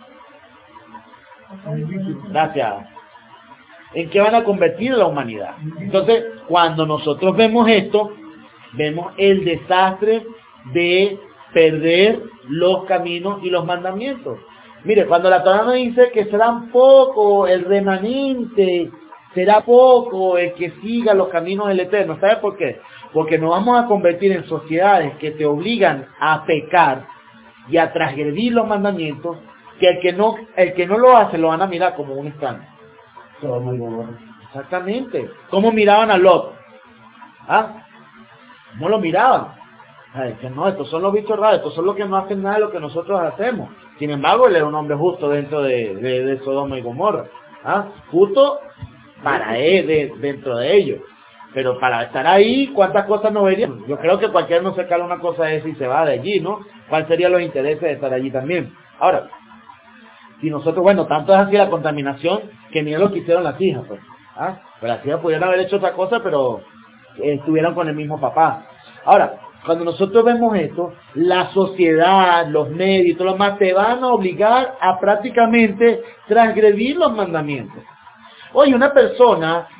Gracias. ¿En qué van a convertir a la humanidad? Entonces, cuando nosotros vemos esto, vemos el desastre de perder los caminos y los mandamientos. Mire, cuando la Torá nos dice que serán poco el remanente, será poco el que siga los caminos del Eterno. ¿Sabe por qué? Porque nos vamos a convertir en sociedades que te obligan a pecar y a transgredir los mandamientos, que el que no, el que no lo hace lo van a mirar como un extraño. Exactamente. ¿Cómo miraban a Lot? ¿Ah? ¿Cómo lo miraban? Ay, que no, estos son los bichos raros, estos son los que no hacen nada de lo que nosotros hacemos. Sin embargo, él era un hombre justo dentro de, de, de Sodoma y Gomorra. ¿Ah? Justo para él, de, dentro de ellos. Pero para estar ahí, ¿cuántas cosas no verían? Yo creo que cualquiera no se cala una cosa de esa y se va de allí, ¿no? ¿Cuáles serían los intereses de estar allí también? Ahora, si nosotros, bueno, tanto es así la contaminación, que ni lo que hicieron las hijas, pues. ¿Ah? Pero las hijas pudieran haber hecho otra cosa, pero eh, estuvieron con el mismo papá. Ahora, cuando nosotros vemos esto, la sociedad, los medios y todo lo demás te van a obligar a prácticamente transgredir los mandamientos. Oye, una persona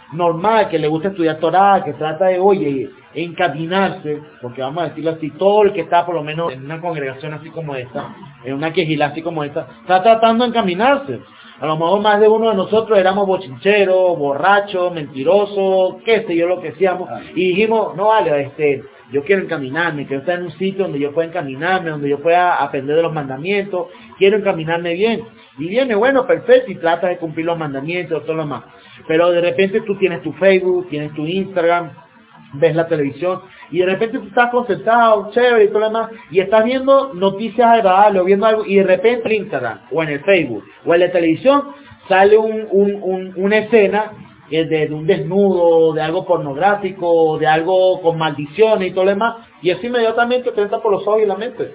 normal, que le gusta estudiar Torah, que trata de, oye, encaminarse, porque vamos a decirlo así, todo el que está por lo menos en una congregación así como esta, en una quejilá así como esta, está tratando de encaminarse. A lo mejor más de uno de nosotros éramos bochincheros, borrachos, mentirosos, qué sé yo lo que hacíamos, y dijimos, no vale, este, yo quiero encaminarme, quiero estar en un sitio donde yo pueda encaminarme, donde yo pueda aprender de los mandamientos, quiero encaminarme bien. Y viene, bueno, perfecto, y trata de cumplir los mandamientos, todo lo demás. Pero de repente tú tienes tu Facebook, tienes tu Instagram, ves la televisión, y de repente tú estás concentrado, chévere y todo lo demás, y estás viendo noticias agradables, o viendo algo, y de repente en Instagram, o en el Facebook, o en la televisión, sale un, un, un, una escena de, de un desnudo, de algo pornográfico, de algo con maldiciones y todo lo demás, y eso inmediatamente te entra por los ojos y la mente.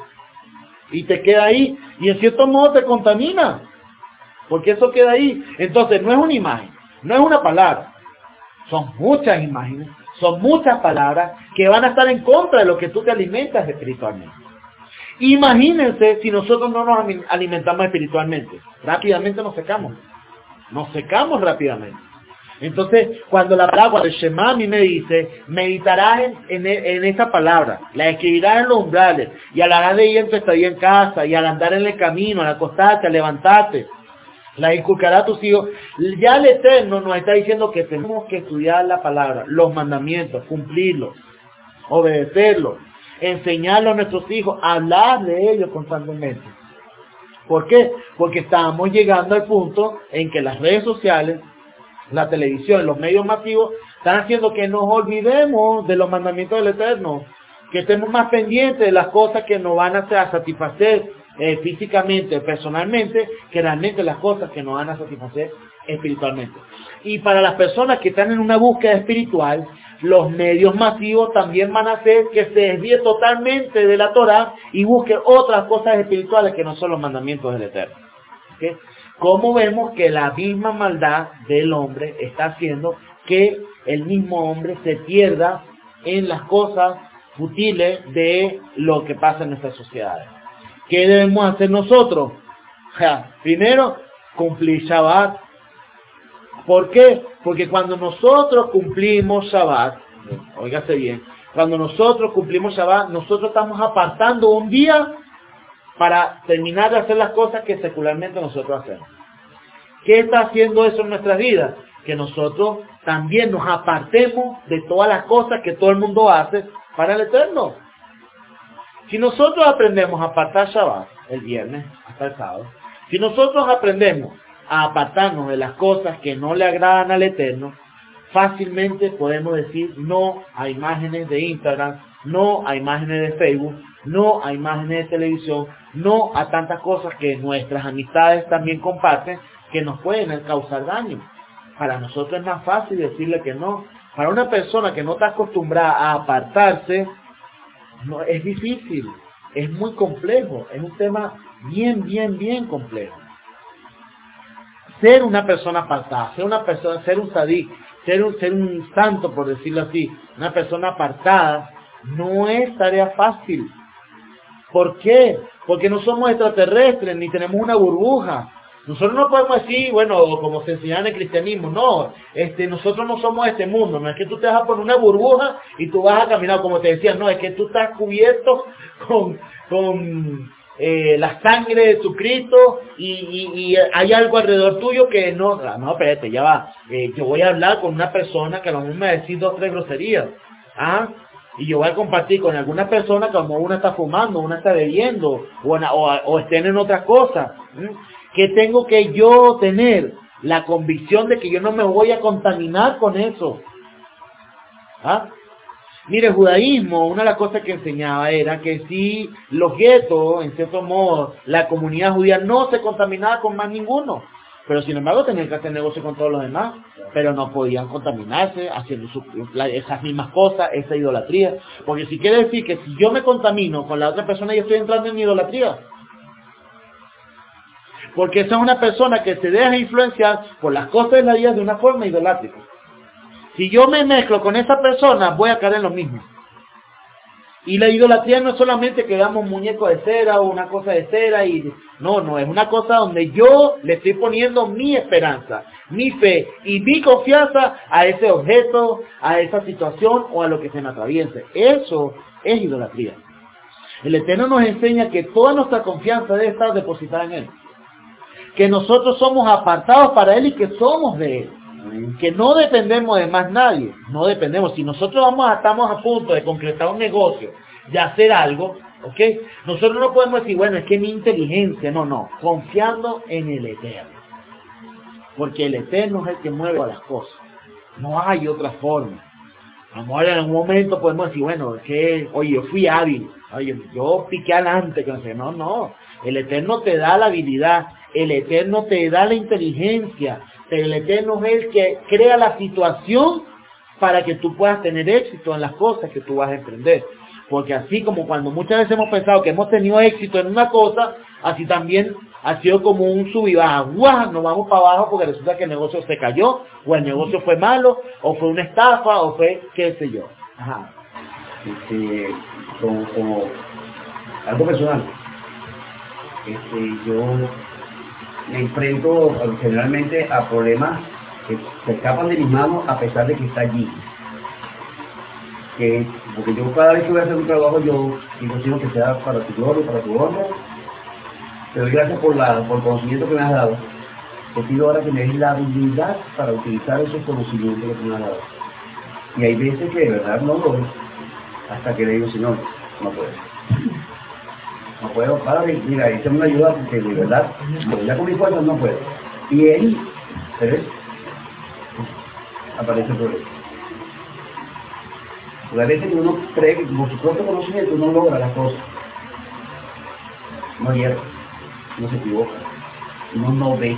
Y te queda ahí, y en cierto modo te contamina, porque eso queda ahí. Entonces no es una imagen, no es una palabra, son muchas imágenes, son muchas palabras que van a estar en contra de lo que tú te alimentas espiritualmente. Imagínense si nosotros no nos alimentamos espiritualmente, rápidamente nos secamos, nos secamos rápidamente. Entonces, cuando la palabra, cuando el Shema a mí me dice, meditarás en, en, en esa palabra, la escribirás en los umbrales, y hablarás de ella en tu estadía en casa, y al andar en el camino, al acostarte, al levantarte, la inculcarás a tus hijos. Ya el Eterno nos está diciendo que tenemos que estudiar la palabra, los mandamientos, cumplirlos, obedecerlos, enseñarlos a nuestros hijos, hablar de ellos constantemente. ¿Por qué? Porque estamos llegando al punto en que las redes sociales, la televisión, los medios masivos, están haciendo que nos olvidemos de los mandamientos del Eterno, que estemos más pendientes de las cosas que nos van a hacer a satisfacer eh, físicamente, personalmente, que realmente las cosas que nos van a satisfacer espiritualmente. Y para las personas que están en una búsqueda espiritual, los medios masivos también van a hacer que se desvíe totalmente de la Torah y busque otras cosas espirituales que no son los mandamientos del Eterno. ¿Okay? Como vemos que la misma maldad del hombre está haciendo que el mismo hombre se pierda en las cosas futiles de lo que pasa en nuestras sociedades. ¿Qué debemos hacer nosotros? Ja, primero, cumplir Shabbat. ¿Por qué? Porque cuando nosotros cumplimos Shabbat, óigase bien, cuando nosotros cumplimos Shabbat, nosotros estamos apartando un día para terminar de hacer las cosas que secularmente nosotros hacemos. ¿Qué está haciendo eso en nuestras vidas? Que nosotros también nos apartemos de todas las cosas que todo el mundo hace para el Eterno. Si nosotros aprendemos a apartar Shabbat el viernes hasta el sábado, si nosotros aprendemos a apartarnos de las cosas que no le agradan al Eterno, fácilmente podemos decir no a imágenes de Instagram, no a imágenes de Facebook, no a imágenes de televisión, no a tantas cosas que nuestras amistades también comparten que nos pueden causar daño. Para nosotros es más fácil decirle que no. Para una persona que no está acostumbrada a apartarse, no, es difícil, es muy complejo, es un tema bien, bien, bien complejo. Ser una persona apartada, ser una persona, ser un sadí, ser un, ser un santo, por decirlo así, una persona apartada, no es tarea fácil. ¿Por qué? Porque no somos extraterrestres, ni tenemos una burbuja. Nosotros no podemos decir, bueno, como se enseña en el cristianismo, no, este, nosotros no somos de este mundo, no es que tú te vas a poner una burbuja y tú vas a caminar, como te decía, no, es que tú estás cubierto con, con eh, la sangre de Jesucristo y, y, y hay algo alrededor tuyo que no, no, espérate, ya va, eh, yo voy a hablar con una persona que a lo mejor me va a decir dos o tres groserías, ¿ah? Y yo voy a compartir con alguna persona que a lo mejor una está fumando, una está bebiendo, o, o, o estén en otra cosa. ¿Mm? Que tengo que yo tener la convicción de que yo no me voy a contaminar con eso. ¿Ah? Mire, el judaísmo, una de las cosas que enseñaba era que si los guetos, en cierto modo, la comunidad judía no se contaminaba con más ninguno. Pero sin embargo tenían que hacer negocio con todos los demás, pero no podían contaminarse haciendo su, esas mismas cosas, esa idolatría. Porque si quiere decir que si yo me contamino con la otra persona, yo estoy entrando en mi idolatría. Porque esa es una persona que se deja influenciar por las cosas de la vida de una forma idolátrica. Si yo me mezclo con esa persona, voy a caer en lo mismo. Y la idolatría no es solamente que damos muñecos de cera o una cosa de cera y no, no, es una cosa donde yo le estoy poniendo mi esperanza, mi fe y mi confianza a ese objeto, a esa situación o a lo que se me atraviese. Eso es idolatría. El Eterno nos enseña que toda nuestra confianza debe estar depositada en Él. Que nosotros somos apartados para Él y que somos de Él. Que no dependemos de más nadie, no dependemos. Si nosotros vamos a, estamos a punto de concretar un negocio, de hacer algo, ¿ok? Nosotros no podemos decir, bueno, es que mi inteligencia, no, no, confiando en el Eterno. Porque el Eterno es el que mueve las cosas. No hay otra forma. A lo mejor en algún momento podemos decir, bueno, es que, oye, yo fui hábil, oye, yo piqué adelante, que no sé, no, no. El Eterno te da la habilidad, el Eterno te da la inteligencia. El Eterno es el que crea la situación para que tú puedas tener éxito en las cosas que tú vas a emprender. Porque así como cuando muchas veces hemos pensado que hemos tenido éxito en una cosa, así también ha sido como un sub y baja. ¡Guau! Nos vamos para abajo porque resulta que el negocio se cayó, o el negocio fue malo, o fue una estafa, o fue qué sé yo. Ajá. Este, como, como algo personal. Este, yo me enfrento generalmente a problemas que se escapan de mis manos a pesar de que está allí. Que, porque yo cada vez que voy a hacer un trabajo, yo digo que sea para tu gloria, para tu honra. Te doy gracias por, la, por el conocimiento que me has dado. Te pido ahora que me des la habilidad para utilizar esos conocimientos que me has dado. Y hay veces que de verdad no lo doy, hasta que le digo, Señor, no puedo. No puedo, Padre, mira, échame una ayuda porque de verdad, ya con mis fuerzas no puedo. Y ahí, ¿ves? Aparece el problema. Porque a veces que uno cree que por su propio conocimiento uno logra las cosas. No hierra, no se equivoca, uno no ve.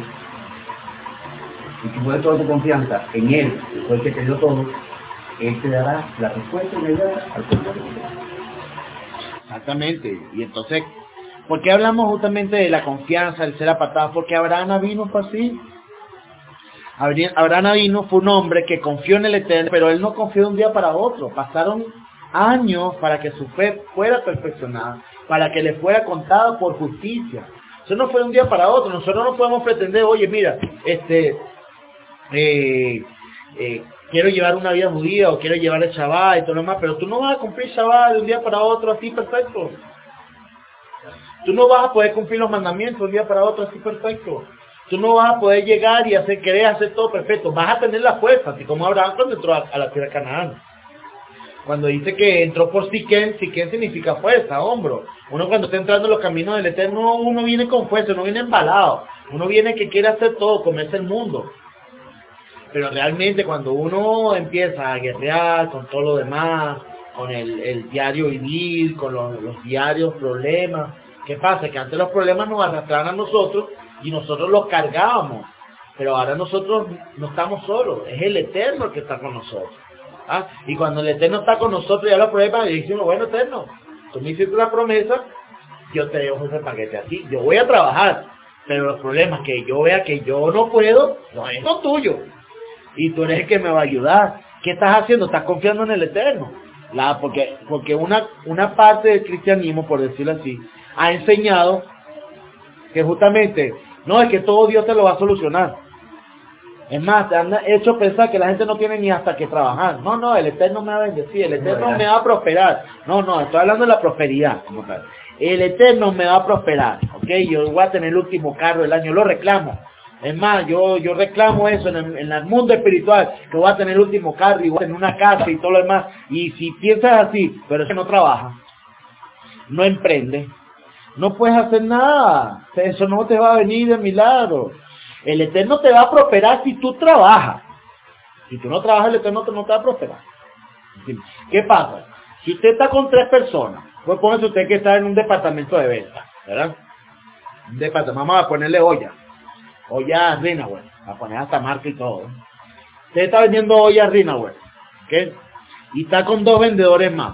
Y si pones toda tu confianza en Él, que fue el que te dio todo, Él te dará la respuesta inmediata al problema. Exactamente. Y entonces, ¿por qué hablamos justamente de la confianza, del ser apartado? Porque Abraham vino fue así. Abraham vino fue un hombre que confió en el Eterno, pero él no confió de un día para otro. Pasaron años para que su fe fuera perfeccionada, para que le fuera contada por justicia. Eso no fue de un día para otro. Nosotros no podemos pretender, oye, mira, este, eh, eh, quiero llevar una vida judía o quiero llevar el Shabbat y todo lo demás, pero tú no vas a cumplir Shabbat de un día para otro así perfecto. Tú no vas a poder cumplir los mandamientos de un día para otro así perfecto. Tú no vas a poder llegar y hacer, querer hacer todo perfecto. Vas a tener la fuerza, así como Abraham cuando entró a, a la tierra de Canaán. Cuando dice que entró por Siquén, Siquén significa fuerza, hombro. Uno cuando está entrando en los caminos del Eterno, uno viene con fuerza, uno viene embalado. Uno viene que quiere hacer todo, comerse el mundo. Pero realmente cuando uno empieza a guerrear con todo lo demás, con el, el diario vivir, con los, los diarios problemas, ¿qué pasa? Que antes los problemas nos arrastraban a nosotros y nosotros los cargábamos. Pero ahora nosotros no estamos solos, es el Eterno el que está con nosotros. ¿Ah? Y cuando el Eterno está con nosotros, ya los problemas, y decimos, bueno, Eterno, tú me hiciste la promesa, yo te dejo ese paquete así, yo voy a trabajar, pero los problemas que yo vea que yo no puedo, no son tuyos. Y tú eres el que me va a ayudar. ¿Qué estás haciendo? Estás confiando en el Eterno. La, porque porque una, una parte del cristianismo, por decirlo así, ha enseñado que justamente, no, es que todo Dios te lo va a solucionar. Es más, te han hecho pensar que la gente no tiene ni hasta que trabajar. No, no, el Eterno me va a bendecir, el Eterno me va a prosperar. No, no, estoy hablando de la prosperidad como tal. El Eterno me va a prosperar, ¿ok? Yo voy a tener el último carro del año, lo reclamo. Es más, yo yo reclamo eso en el, en el mundo espiritual, que voy a tener el último carro y voy a tener una casa y todo lo demás. Y si piensas así, pero es que no trabajas, no emprendes, no puedes hacer nada. Eso no te va a venir de milagro. El Eterno te va a prosperar si tú trabajas. Si tú no trabajas, el Eterno no te va a prosperar. ¿Qué pasa? Si usted está con tres personas, pues póngase usted que está en un departamento de venta, ¿verdad? Un departamento, vamos a ponerle olla. Olla Rinaware, a poner hasta marca y todo. Usted está vendiendo olla Rinaware, ¿ok? Y está con dos vendedores más.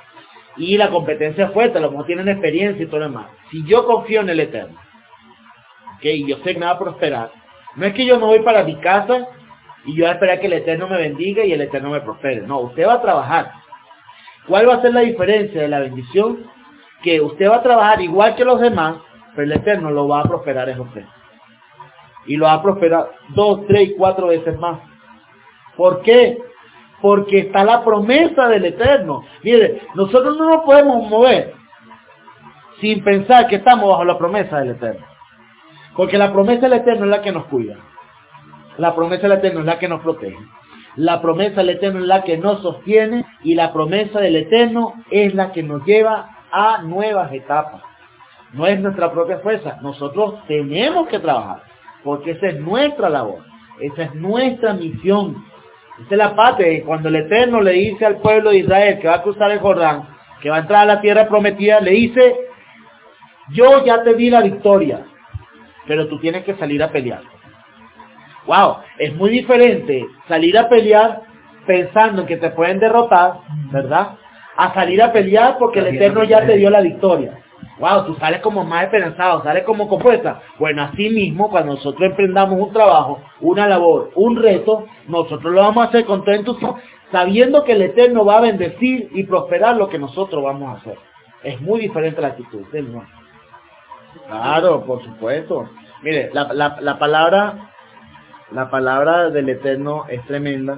Y la competencia es fuerte, a lo mejor tienen experiencia y todo lo demás. Si yo confío en el Eterno, ¿ok? Y yo sé que me va a prosperar. No es que yo me voy para mi casa y yo voy a esperar que el Eterno me bendiga y el Eterno me prospere. No, usted va a trabajar. ¿Cuál va a ser la diferencia de la bendición? Que usted va a trabajar igual que los demás, pero el Eterno lo va a prosperar a usted. Y lo va a prosperar dos, tres y cuatro veces más. ¿Por qué? Porque está la promesa del Eterno. Mire, nosotros no nos podemos mover sin pensar que estamos bajo la promesa del Eterno. Porque la promesa del Eterno es la que nos cuida. La promesa del Eterno es la que nos protege. La promesa del Eterno es la que nos sostiene. Y la promesa del Eterno es la que nos lleva a nuevas etapas. No es nuestra propia fuerza. Nosotros tenemos que trabajar. Porque esa es nuestra labor. Esa es nuestra misión. Esa es la parte. Cuando el Eterno le dice al pueblo de Israel que va a cruzar el Jordán, que va a entrar a la tierra prometida, le dice: yo ya te di la victoria, pero tú tienes que salir a pelear. Wow, es muy diferente salir a pelear pensando en que te pueden derrotar, ¿verdad? A salir a pelear porque el Eterno ya te dio la victoria. Wow, tú sales como más esperanzado, sales como con fuerza. Bueno, así mismo, cuando nosotros emprendamos un trabajo, una labor, un reto, nosotros lo vamos a hacer con todo entusiasmo, sabiendo que el Eterno va a bendecir y prosperar lo que nosotros vamos a hacer. Es muy diferente la actitud, ¿no? Claro, por supuesto. Mire, la, la, la palabra, la palabra del Eterno es tremenda,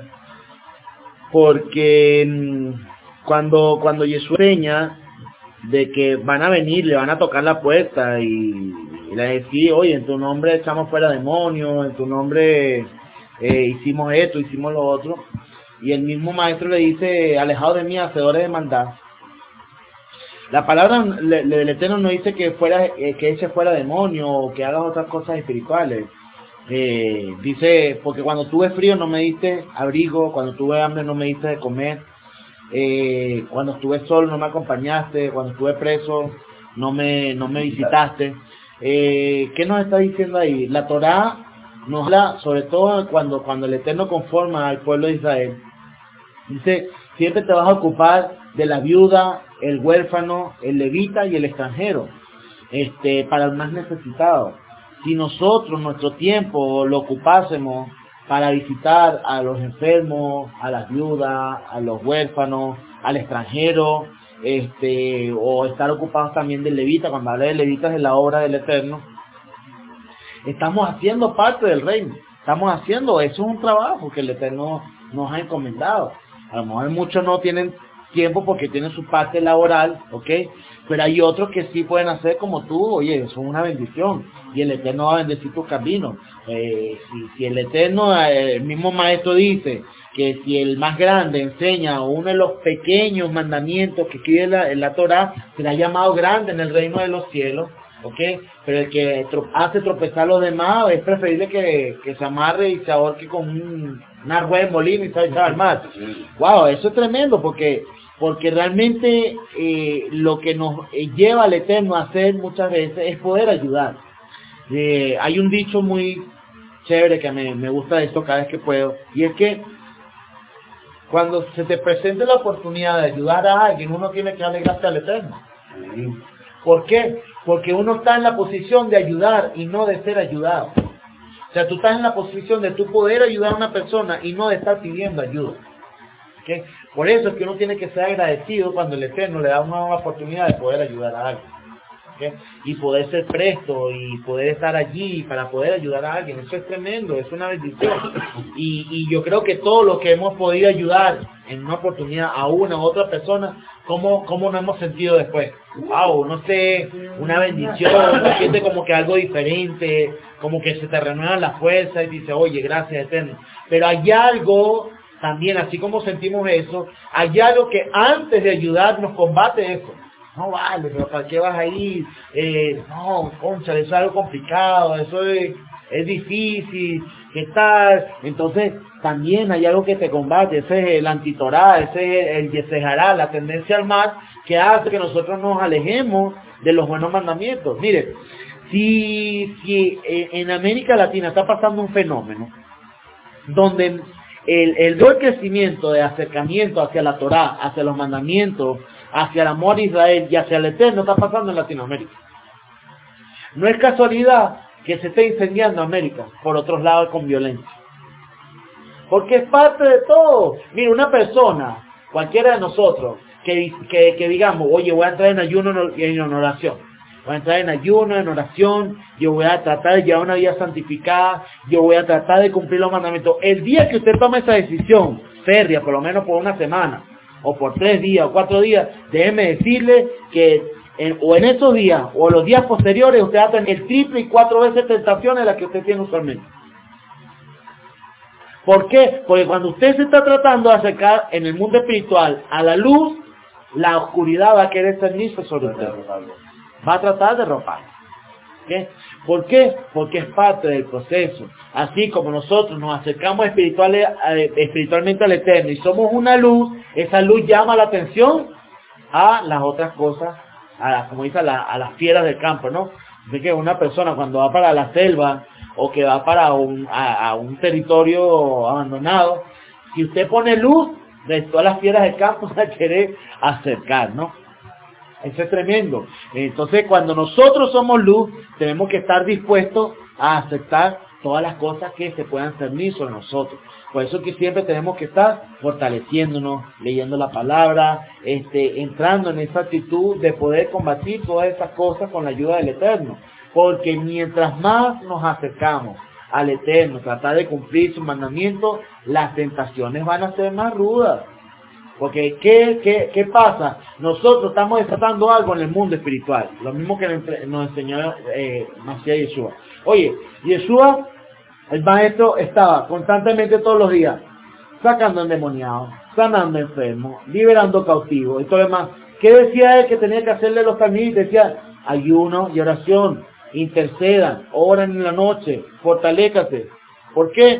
porque cuando, cuando Jesús enseña de que van a venir, le van a tocar la puerta y, y le decir: oye, en tu nombre echamos fuera demonios, en tu nombre eh, hicimos esto, hicimos lo otro, y el mismo maestro le dice: alejado de mí, hacedores de maldad. La palabra del Eterno no dice que fuera, eh, que eche fuera demonio o que hagas otras cosas espirituales. Eh, dice: porque cuando tuve frío no me diste abrigo, cuando tuve hambre no me diste de comer, eh, cuando estuve solo no me acompañaste, cuando estuve preso no me, no me visitaste. Eh, ¿Qué nos está diciendo ahí? La Torá nos habla, sobre todo cuando, cuando el Eterno conforma al pueblo de Israel. Dice: siempre te vas a ocupar de la viuda, el huérfano, el levita y el extranjero, este, para el más necesitado. Si nosotros nuestro tiempo lo ocupásemos para visitar a los enfermos, a las viudas, a los huérfanos, al extranjero, este, o estar ocupados también del levita, cuando habla de levitas es la obra del Eterno, estamos haciendo parte del reino, estamos haciendo, eso es un trabajo que el Eterno nos ha encomendado. A lo mejor muchos no tienen tiempo porque tienen su parte laboral, ¿ok? Pero hay otros que sí pueden hacer como tú. Oye, eso es una bendición, y el Eterno va a bendecir tus caminos. Eh, si, si el Eterno, eh, el mismo maestro dice que si el más grande enseña uno de los pequeños mandamientos que escribe la, en la Torá, será llamado grande en el reino de los cielos, ¿ok? Pero el que tro hace tropezar a los demás es preferible que, que se amarre y se ahorque con un, una rueda de molino y se echa al mar. Wow, eso es tremendo, porque porque realmente eh, lo que nos eh, lleva al Eterno a hacer muchas veces es poder ayudar. Eh, hay un dicho muy chévere que me, me gusta de esto cada vez que puedo, y es que cuando se te presente la oportunidad de ayudar a alguien, uno tiene que darle gracias al Eterno. ¿Por qué? Porque uno está en la posición de ayudar y no de ser ayudado. O sea, tú estás en la posición de tú poder ayudar a una persona y no de estar pidiendo ayuda. ¿Okay? Por eso es que uno tiene que ser agradecido cuando el Eterno le da una nueva oportunidad de poder ayudar a alguien. ¿Okay? Y poder ser presto y poder estar allí para poder ayudar a alguien. Eso es tremendo, es una bendición. Y, y yo creo que todos los que hemos podido ayudar en una oportunidad a una u otra persona, ¿cómo, cómo nos hemos sentido después? Wow, no sé, una bendición, uno siente como que algo diferente, como que se te renuevan las fuerzas y dice: oye, gracias Eterno. Pero hay algo también, así como sentimos eso, hay algo que antes de ayudar nos combate eso. No vale, pero ¿para qué vas a ir? Eh, no, concha, eso es algo complicado, eso es, es difícil, ¿qué tal? Entonces, también hay algo que te combate, ese es el antitorá, ese es el yesejará, la tendencia al mal, que hace que nosotros nos alejemos de los buenos mandamientos. Mire, si, si en América Latina está pasando un fenómeno donde el, el buen crecimiento de acercamiento hacia la Torá, hacia los mandamientos, hacia el amor a Israel y hacia el Eterno, está pasando en Latinoamérica. No es casualidad que se esté incendiando América por otros lados con violencia, porque es parte de todo. Mira, una persona, cualquiera de nosotros, que, que, que digamos, oye, voy a entrar en ayuno y en oración. Voy a entrar en ayuno, en oración, yo voy a tratar de llevar una vida santificada, yo voy a tratar de cumplir los mandamientos. El día que usted tome esa decisión, férrea, por lo menos por una semana, o por tres días, o cuatro días, déjeme decirle que en, o en esos días, o los días posteriores, usted va a tener el triple y cuatro veces tentaciones de las que usted tiene usualmente. ¿Por qué? Porque cuando usted se está tratando de acercar en el mundo espiritual a la luz, la oscuridad va a querer cernirse sobre usted. Va a tratar de ropar. ¿Qué? ¿Por qué? Porque es parte del proceso. Así como nosotros nos acercamos espiritual, eh, espiritualmente al Eterno y somos una luz, esa luz llama la atención a las otras cosas, a la, como dice, a, la, a las fieras del campo, ¿no? De que una persona cuando va para la selva o que va para un, a, a un territorio abandonado, si usted pone luz, de todas las fieras del campo se va a querer acercar, ¿no? Eso es tremendo. Entonces, cuando nosotros somos luz, tenemos que estar dispuestos a aceptar todas las cosas que se puedan cernir sobre nosotros. Por eso que siempre tenemos que estar fortaleciéndonos, leyendo la palabra, este, entrando en esa actitud de poder combatir todas esas cosas con la ayuda del Eterno. Porque mientras más nos acercamos al Eterno, tratar de cumplir sus mandamientos, las tentaciones van a ser más rudas. Porque, ¿qué, qué, ¿qué pasa? Nosotros estamos desatando algo en el mundo espiritual. Lo mismo que nos enseñó eh, Mashiach Yeshua. Oye, Yeshua, el maestro, estaba constantemente todos los días sacando endemoniados, sanando enfermos, liberando cautivos y todo lo demás. ¿Qué decía él que tenía que hacerle los talmidim? Decía, ayuno y oración, intercedan, oran en la noche, fortalézcase. ¿Por qué?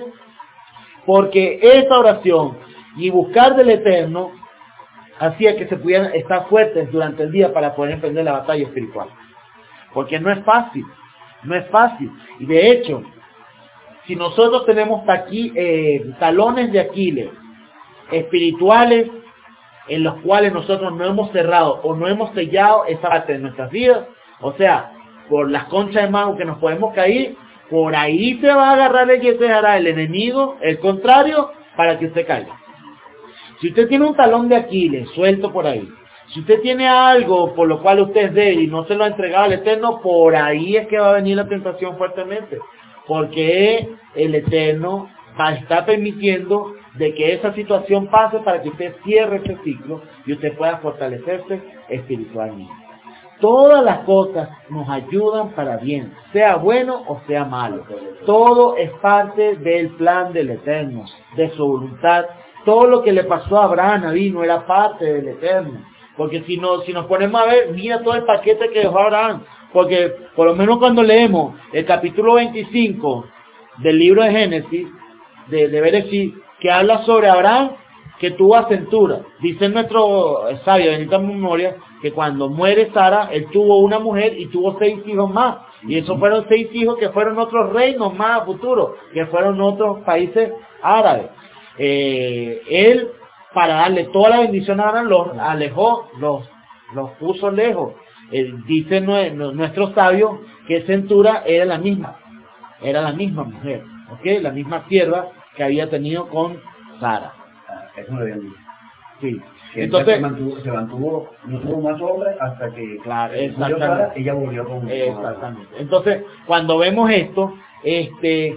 Porque esa oración y buscar del Eterno hacía que se pudieran estar fuertes durante el día para poder emprender la batalla espiritual. Porque no es fácil, no es fácil. Y de hecho, si nosotros tenemos aquí eh, talones de Aquiles espirituales en los cuales nosotros no hemos cerrado o no hemos sellado esa parte de nuestras vidas, o sea, por las conchas de mago que nos podemos caer, por ahí se va a agarrar el que se hará el enemigo, el contrario, para que usted caiga. Si usted tiene un talón de Aquiles suelto por ahí, si usted tiene algo por lo cual usted es débil y no se lo ha entregado al Eterno, por ahí es que va a venir la tentación fuertemente. Porque el Eterno está permitiendo de que esa situación pase para que usted cierre ese ciclo y usted pueda fortalecerse espiritualmente. Todas las cosas nos ayudan para bien, sea bueno o sea malo. Todo es parte del plan del Eterno, de su voluntad. Todo lo que le pasó a Abraham, David, no era parte del Eterno. Porque si, no, si nos ponemos a ver, mira todo el paquete que dejó Abraham. Porque por lo menos cuando leemos el capítulo veinticinco del libro de Génesis, de, de Bereshit, que habla sobre Abraham, que tuvo aventura. Dice nuestro sabio, bendita memoria, que cuando muere Sara, él tuvo una mujer y tuvo seis hijos más. Y esos fueron seis hijos que fueron otros reinos más a futuro, que fueron otros países árabes. Eh, él, para darle toda la bendición a Abraham, los alejó, los, los puso lejos. Eh, dice nuestro sabio que Centura era la misma, era la misma mujer, ¿ok? La misma sierva que había tenido con Sara. Eso me habían dicho. Sí. Entonces se mantuvo, se mantuvo, no tuvo más hombres hasta que claro, murió Sara, ella volvió con exactamente. Entonces, cuando vemos esto, este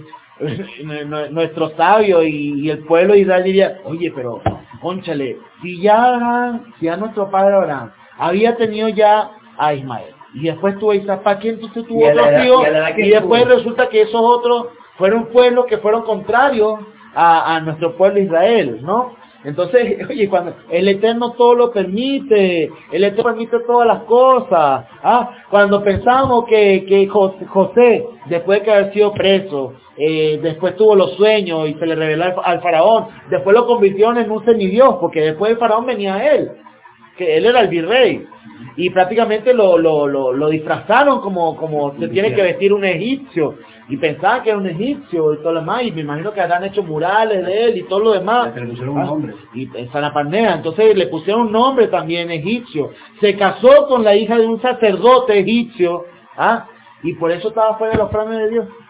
nuestro sabio y, y el pueblo de Israel diría, oye, pero, cónchale, si ya, si ya nuestro padre Abraham había tenido ya a Ismael, y después tuvo a Isaac, ¿para qué entonces tuvo otros hijos? Y, y después tuvo. Resulta que esos otros fueron pueblos que fueron contrarios a, a nuestro pueblo Israel, ¿no? Entonces, oye, cuando el Eterno todo lo permite, el Eterno permite todas las cosas. ¿Ah? Cuando pensamos que, que José, después de que haber sido preso, eh, después tuvo los sueños y se le reveló al, al faraón, después lo convirtieron en un semidios, porque después del faraón venía él, que él era el virrey, y prácticamente lo, lo, lo, lo disfrazaron como, como se tiene que vestir un egipcio, y pensaban que era un egipcio y todo lo demás, y me imagino que habrán hecho murales de él y todo lo demás. Le pusieron un nombre. Y en Sanaparnea, entonces le pusieron un nombre también egipcio. Se casó con la hija de un sacerdote egipcio, ¿ah? Y por eso estaba fuera de los planes de Dios.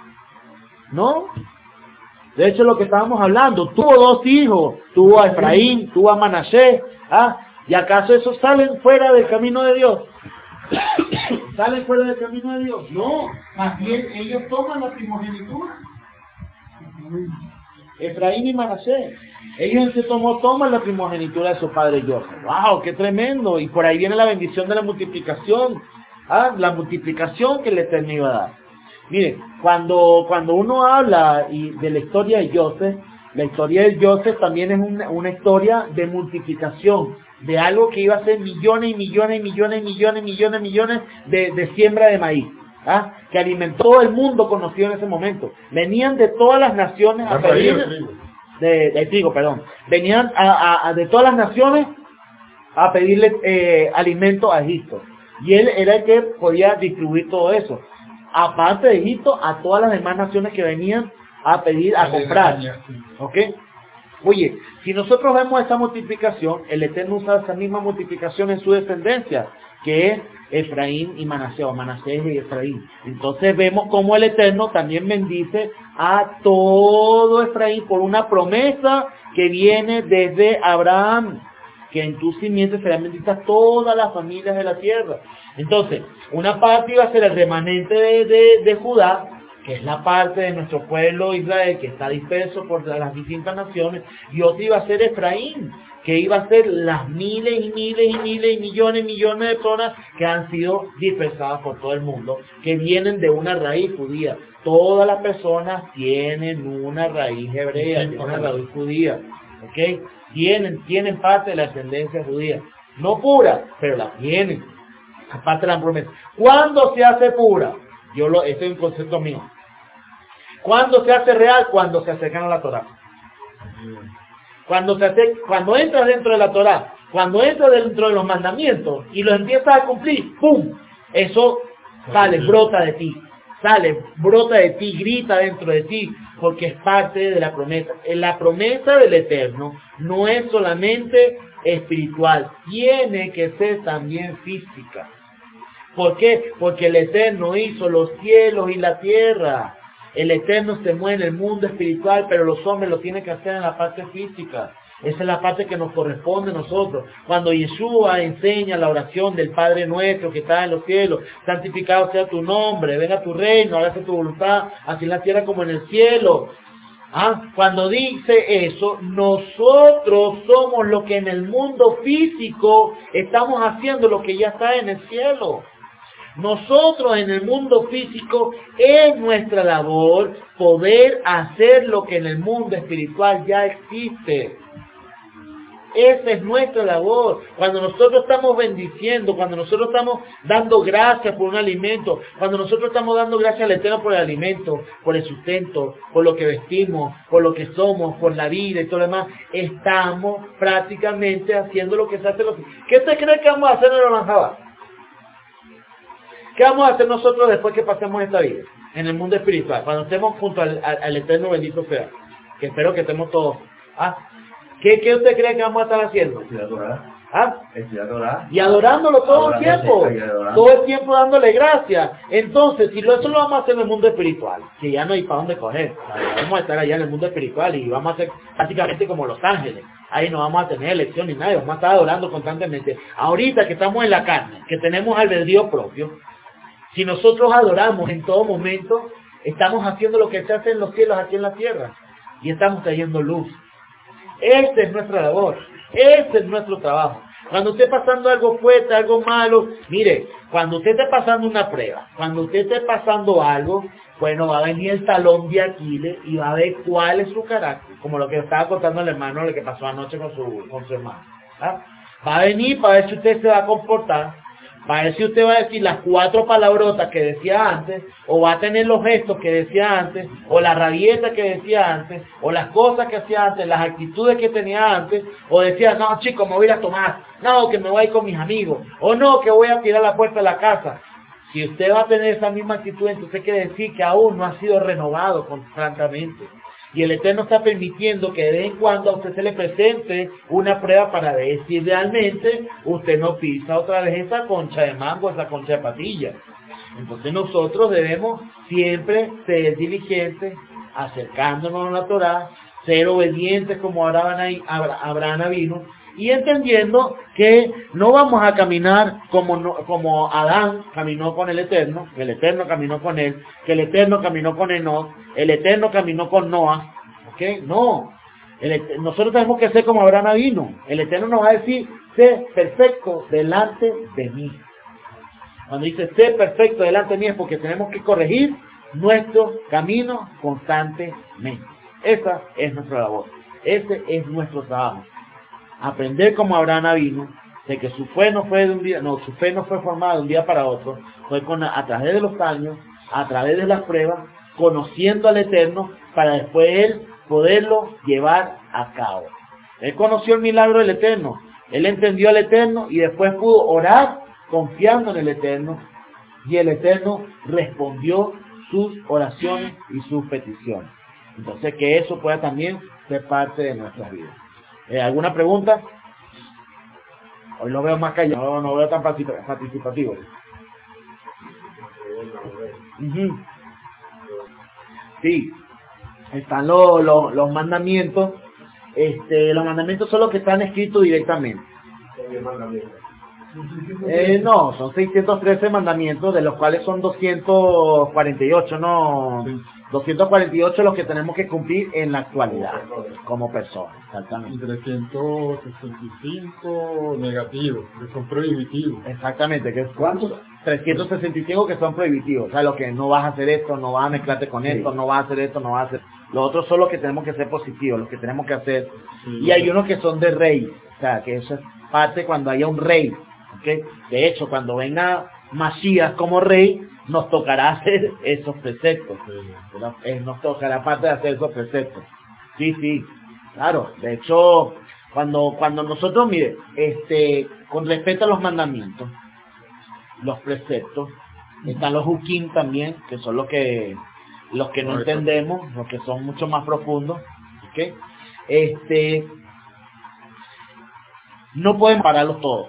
¿No? De hecho, lo que estábamos hablando, tuvo dos hijos, tuvo a Efraín, tuvo a Manasés, ¿ah? ¿Y acaso esos salen fuera del camino de Dios? ¿Salen fuera del camino de Dios? No, más bien ellos toman la primogenitura. Efraín y Manasés. Ellos en se tomó, toman la primogenitura de su padre Joseph. ¡Wow! ¡Qué tremendo! Y por ahí viene la bendición de la multiplicación. ¿Ah? La multiplicación que el Eterno iba a dar. Miren, cuando, cuando uno habla y de la historia de Joseph, la historia de Joseph también es una, una historia de multiplicación, de algo que iba a ser millones y millones y millones y millones y millones y millones de, de siembra de maíz, ¿ah? Que alimentó todo el mundo conocido en ese momento. Venían de todas las naciones a pedir, de, de trigo, perdón, venían a, a, a de todas las naciones a pedirle eh, alimento a Egipto. Y él era el que podía distribuir todo eso. Aparte de Egipto, a todas las demás naciones que venían a pedir, a comprar. ¿Ok? Oye, si nosotros vemos esa multiplicación, el Eterno usa esa misma multiplicación en su descendencia, que es Efraín y Manasés, o Manasés y Efraín. Entonces vemos cómo el Eterno también bendice a todo Efraín por una promesa que viene desde Abraham, que en tus simientes serán benditas todas las familias de la tierra. Entonces, una parte iba a ser el remanente de, de, de Judá, que es la parte de nuestro pueblo Israel, que está disperso por las distintas naciones, y otra iba a ser Efraín, que iba a ser las miles y miles y miles y millones y millones de personas que han sido dispersadas por todo el mundo, que vienen de una raíz judía. Todas las personas tienen una raíz hebrea, tienen una raíz judía, ¿ok? Tienen, tienen parte de la ascendencia judía. No pura, pero la tienen. Aparte de la promesa. ¿Cuándo se hace pura? Yo lo, este es un concepto mío. ¿Cuándo se hace real? Cuando se acercan a la Torá. Cuando se hace, cuando entras dentro de la Torá, cuando entras dentro de los mandamientos y los empiezas a cumplir, ¡pum! Eso sale, brota de ti. Sale, brota de ti, grita dentro de ti, porque es parte de la promesa. La promesa del Eterno no es solamente espiritual, tiene que ser también física. ¿Por qué? Porque el Eterno hizo los cielos y la tierra. El Eterno se mueve en el mundo espiritual, pero los hombres lo tienen que hacer en la parte física. Esa es la parte que nos corresponde a nosotros. Cuando Yeshua enseña la oración del Padre nuestro que está en los cielos, santificado sea tu nombre, venga tu reino, hágase tu voluntad, así en la tierra como en el cielo. ¿Ah? Cuando dice eso, nosotros somos lo que en el mundo físico estamos haciendo lo que ya está en el cielo. Nosotros en el mundo físico es nuestra labor poder hacer lo que en el mundo espiritual ya existe. Esa es nuestra labor. Cuando nosotros estamos bendiciendo, cuando nosotros estamos dando gracias por un alimento, cuando nosotros estamos dando gracias al Eterno por el alimento, por el sustento, por lo que vestimos, por lo que somos, por la vida y todo lo demás, estamos prácticamente haciendo lo que se hace. Lo que... ¿Qué usted cree que vamos a hacer en el Olanjaba? ¿Qué vamos a hacer nosotros después que pasemos esta vida? En el mundo espiritual, cuando estemos junto al, al, al Eterno bendito sea. Que espero que estemos todos. ¿Ah? ¿Qué, ¿Qué usted cree que vamos a estar haciendo? ¿Ah? Y adorándolo todo el tiempo. Todo el tiempo dándole gracias. Entonces, si eso lo vamos a hacer en el mundo espiritual, que ya no hay para dónde coger. Vamos a estar allá en el mundo espiritual y vamos a ser prácticamente como los ángeles. Ahí no vamos a tener elección ni nada. Vamos a estar adorando constantemente. Ahorita que estamos en la carne, que tenemos albedrío propio, si nosotros adoramos en todo momento, estamos haciendo lo que se hace en los cielos aquí en la tierra. Y estamos trayendo luz. Esta es nuestra labor. Este es nuestro trabajo. Cuando usted pasando algo fuerte, algo malo, mire, cuando usted esté pasando una prueba, cuando usted esté pasando algo, bueno, va a venir el talón de Aquiles y va a ver cuál es su carácter. Como lo que estaba contando el hermano, lo que pasó anoche con su, con su hermano. ¿Ah? Va a venir para ver si usted se va a comportar, para ver si usted va a decir las cuatro palabrotas que decía antes, o va a tener los gestos que decía antes, o la rabieta que decía antes, o las cosas que hacía antes, las actitudes que tenía antes, o decía, no chicos, me voy a ir a tomar, no, que me voy a ir con mis amigos, o no, que voy a tirar la puerta de la casa. Si usted va a tener esa misma actitud, entonces quiere decir que aún no ha sido renovado constantemente. Y el Eterno está permitiendo que de vez en cuando a usted se le presente una prueba para ver si realmente usted no pisa otra vez esa concha de mango, esa concha de patilla. Entonces nosotros debemos siempre ser diligentes, acercándonos a la Torá, ser obedientes como Abraham vino, y entendiendo que no vamos a caminar como, no, como Adán caminó con el Eterno, que el Eterno caminó con él, que el Eterno caminó con Enoch, el Eterno caminó con Noah, ¿ok? No, el, nosotros tenemos que ser como Abraham vino. El Eterno nos va a decir, sé perfecto delante de mí. Cuando dice sé perfecto delante de mí es porque tenemos que corregir nuestro camino constantemente. Esa es nuestra labor, ese es nuestro trabajo. Aprender como Abraham vino, de que su fe no fue de un día, no, su fe no fue formada de un día para otro, fue con, a través de los años, a través de las pruebas, conociendo al Eterno, para después él poderlo llevar a cabo. Él conoció el milagro del Eterno, él entendió al Eterno y después pudo orar confiando en el Eterno, y el Eterno respondió sus oraciones y sus peticiones. Entonces que eso pueda también ser parte de nuestras vidas. Eh, ¿Alguna pregunta? Hoy lo veo más callado, no, no veo tan participativo. Uh-huh. Sí, están los, los, los mandamientos. Este, los mandamientos son los que están escritos directamente. Eh, no, son seiscientos trece mandamientos, de los cuales son doscientos cuarenta y ocho, no, sí. doscientos cuarenta y ocho los que tenemos que cumplir en la actualidad, como personas, exactamente. Y trescientos sesenta y cinco negativos, que son prohibitivos. Exactamente, que es ¿cuántos? trescientos sesenta y cinco que son prohibitivos, o sea, lo que no vas a hacer esto, no vas a mezclarte con sí. esto, no vas a hacer esto, no vas a hacer... Los otros son los que tenemos que ser positivos, los que tenemos que hacer. Sí, y hay unos que son de rey, o sea, que eso es parte cuando haya un rey. ¿Okay? De hecho, cuando venga Masías como rey, nos tocará hacer esos preceptos. Sí. Nos tocará parte de hacer esos preceptos. Sí, sí, claro. De hecho, cuando cuando nosotros, mire, este, con respecto a los mandamientos, los preceptos, están los hukim también, que son los que los que no entendemos, los que son mucho más profundos. ¿Okay? Este, no podemos pararlos todos.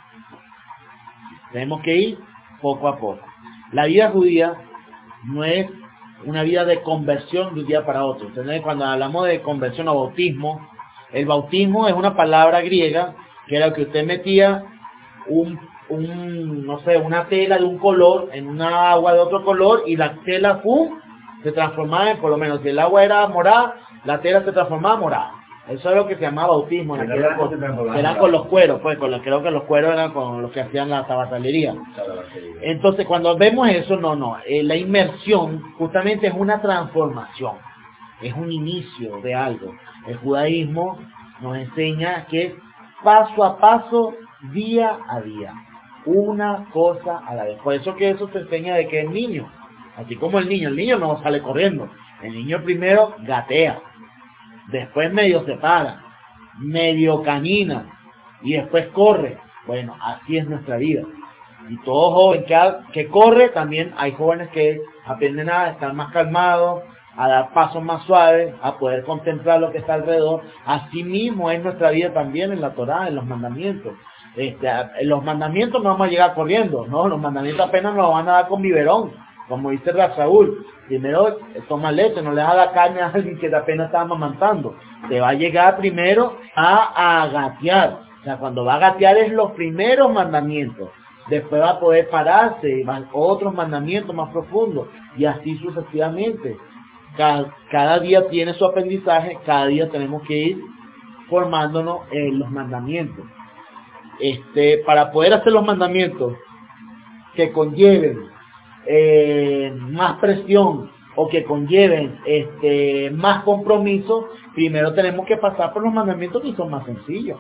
Tenemos que ir poco a poco. La vida judía no es una vida de conversión de un día para otro. Entonces, cuando hablamos de conversión o bautismo, el bautismo es una palabra griega que era que usted metía un, un, no sé, una tela de un color en una agua de otro color y la tela ¡pum!, se transformaba en, por lo menos si el agua era morada, la tela se transformaba en morada. Eso es lo que se llamaba bautismo, que era con, era con los cueros, pues con los, creo que los cueros eran con los que hacían la tabacalería. Entonces, cuando vemos eso, no, no, eh, la inmersión justamente es una transformación, es un inicio de algo. El judaísmo nos enseña que es paso a paso, día a día, una cosa a la vez. Por eso que eso se enseña de que el niño, así como el niño, el niño no sale corriendo, el niño primero gatea. Después medio se para, medio camina y después corre. Bueno, así es nuestra vida. Y todo joven que, que corre, también hay jóvenes que aprenden a estar más calmados, a dar pasos más suaves, a poder contemplar lo que está alrededor. Así mismo es nuestra vida también en la Torá, en los mandamientos. Este, en los mandamientos no vamos a llegar corriendo, no, los mandamientos apenas nos van a dar con biberón. Como dice Rasaúl, primero toma leche, no le das la carne a alguien que apenas está amamantando. Te va a llegar primero a, a gatear. O sea, cuando va a gatear es los primeros mandamientos. Después va a poder pararse, van otros mandamientos más profundos. Y así sucesivamente. Cada, cada día tiene su aprendizaje, cada día tenemos que ir formándonos en los mandamientos. Este, para poder hacer los mandamientos que conlleven Eh, más presión o que conlleven este, más compromiso, primero tenemos que pasar por los mandamientos que son más sencillos.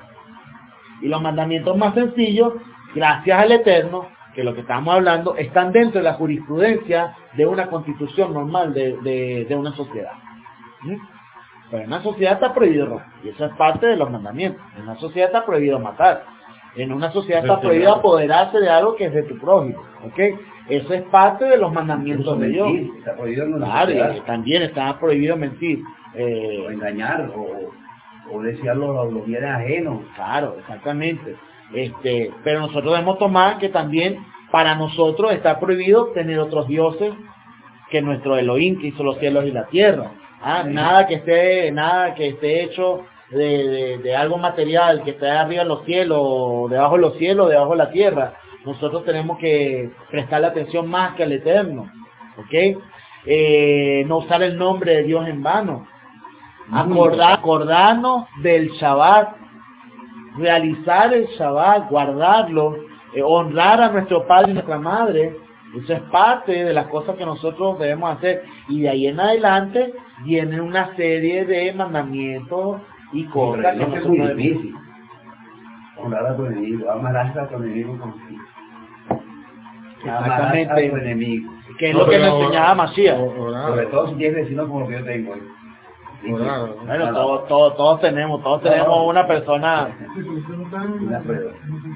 Y los mandamientos más sencillos, gracias al Eterno, que lo que estamos hablando, están dentro de la jurisprudencia de una constitución normal de, de, de una sociedad. ¿Mm? Pero en una sociedad está prohibido robar, y eso es parte de los mandamientos. En una sociedad está prohibido matar. En una sociedad está prohibido apoderarse de algo que es de tu prójimo. ¿Ok? Eso es parte de los mandamientos de Dios. Está prohibido no claro, y también está prohibido mentir. Eh, o engañar, o, o desear los, los bienes ajenos. Claro, exactamente. Este, pero nosotros debemos tomar que también para nosotros está prohibido tener otros dioses que nuestro Elohim, que hizo los cielos y la tierra. Ah, sí. Nada que esté, nada que esté hecho de, de, de algo material que está arriba en los cielos, debajo de los cielos, debajo de la tierra. Nosotros tenemos que prestarle atención más que al Eterno, ¿ok? Eh, no usar el nombre de Dios en vano. Acordar, acordarnos del Shabbat, realizar el Shabbat, guardarlo, eh, honrar a nuestro padre y nuestra madre. Eso es parte de las cosas que nosotros debemos hacer. Y de ahí en adelante viene una serie de mandamientos y cosas que no nosotros es muy debemos. difícil. Honrar a tu enemigo, amarás a tu enemigo contigo. Amarás a tu Exactamente. enemigo. Que es lo que nos enseñaba Masías. Sobre todo si tienes vecinos como lo que yo tengo. ¿eh? Orar. Bueno, todos, todos, todos tenemos, todos tenemos una persona. Una prueba.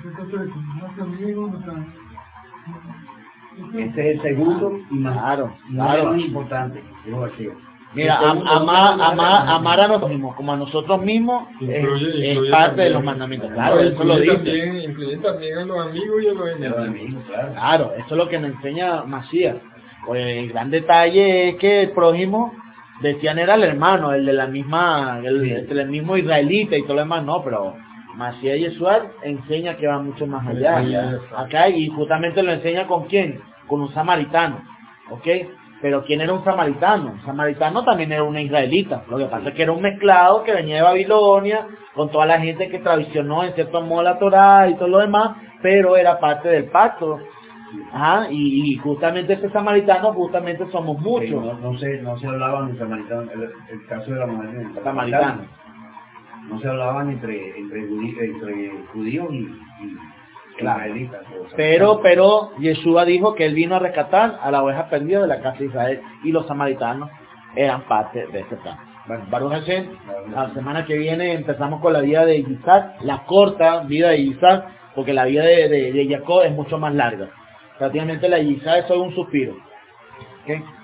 Este es el segundo y más, Claro, no claro. menos importante. Dijo García. Mira, El am- segundo, amar, no amar, menos amar a nosotros mismos como a nosotros mismos es, Incluye- es incluye parte de también- los mandamientos. No, Claro, eso lo incluye dice. también, incluye también a los amigos y a los de los enemigos. enemigos, claro. Claro, eso es lo que nos enseña Masías. Pues el gran detalle es que el prójimo, decían, era el hermano, el de la misma, el, Sí. el, el mismo israelita y todo lo demás, no, pero Masías Yeshua enseña que va mucho más allá. Sí, ¿ya? exacto. Acá, y justamente lo enseña con quién, con un samaritano, ¿ok? Pero ¿quién era un samaritano? Un samaritano también era una israelita. Lo que pasa es que era un mezclado que venía de Babilonia, con toda la gente que tradicionó en cierto modo la Torá y todo lo demás, pero era parte del pacto. Ajá, y, y justamente este samaritano, justamente somos Sí, muchos. no, no se, no se hablaban de samaritano, el, el caso de la mujer de Samaritano. no se hablaban entre, entre, judí- entre judíos y, y Claro. israelitas. o Pero, pero, Yeshua dijo que él vino a rescatar a la oveja perdida de la casa de Israel, y los samaritanos eran parte de este plan. Bueno, Baruch Hashem, la semana que viene empezamos con la vida de Isaac, la corta vida de Isaac, porque la vida de, de, de Jacob es mucho más larga. Prácticamente la de Isaac es solo un suspiro. ¿Ok?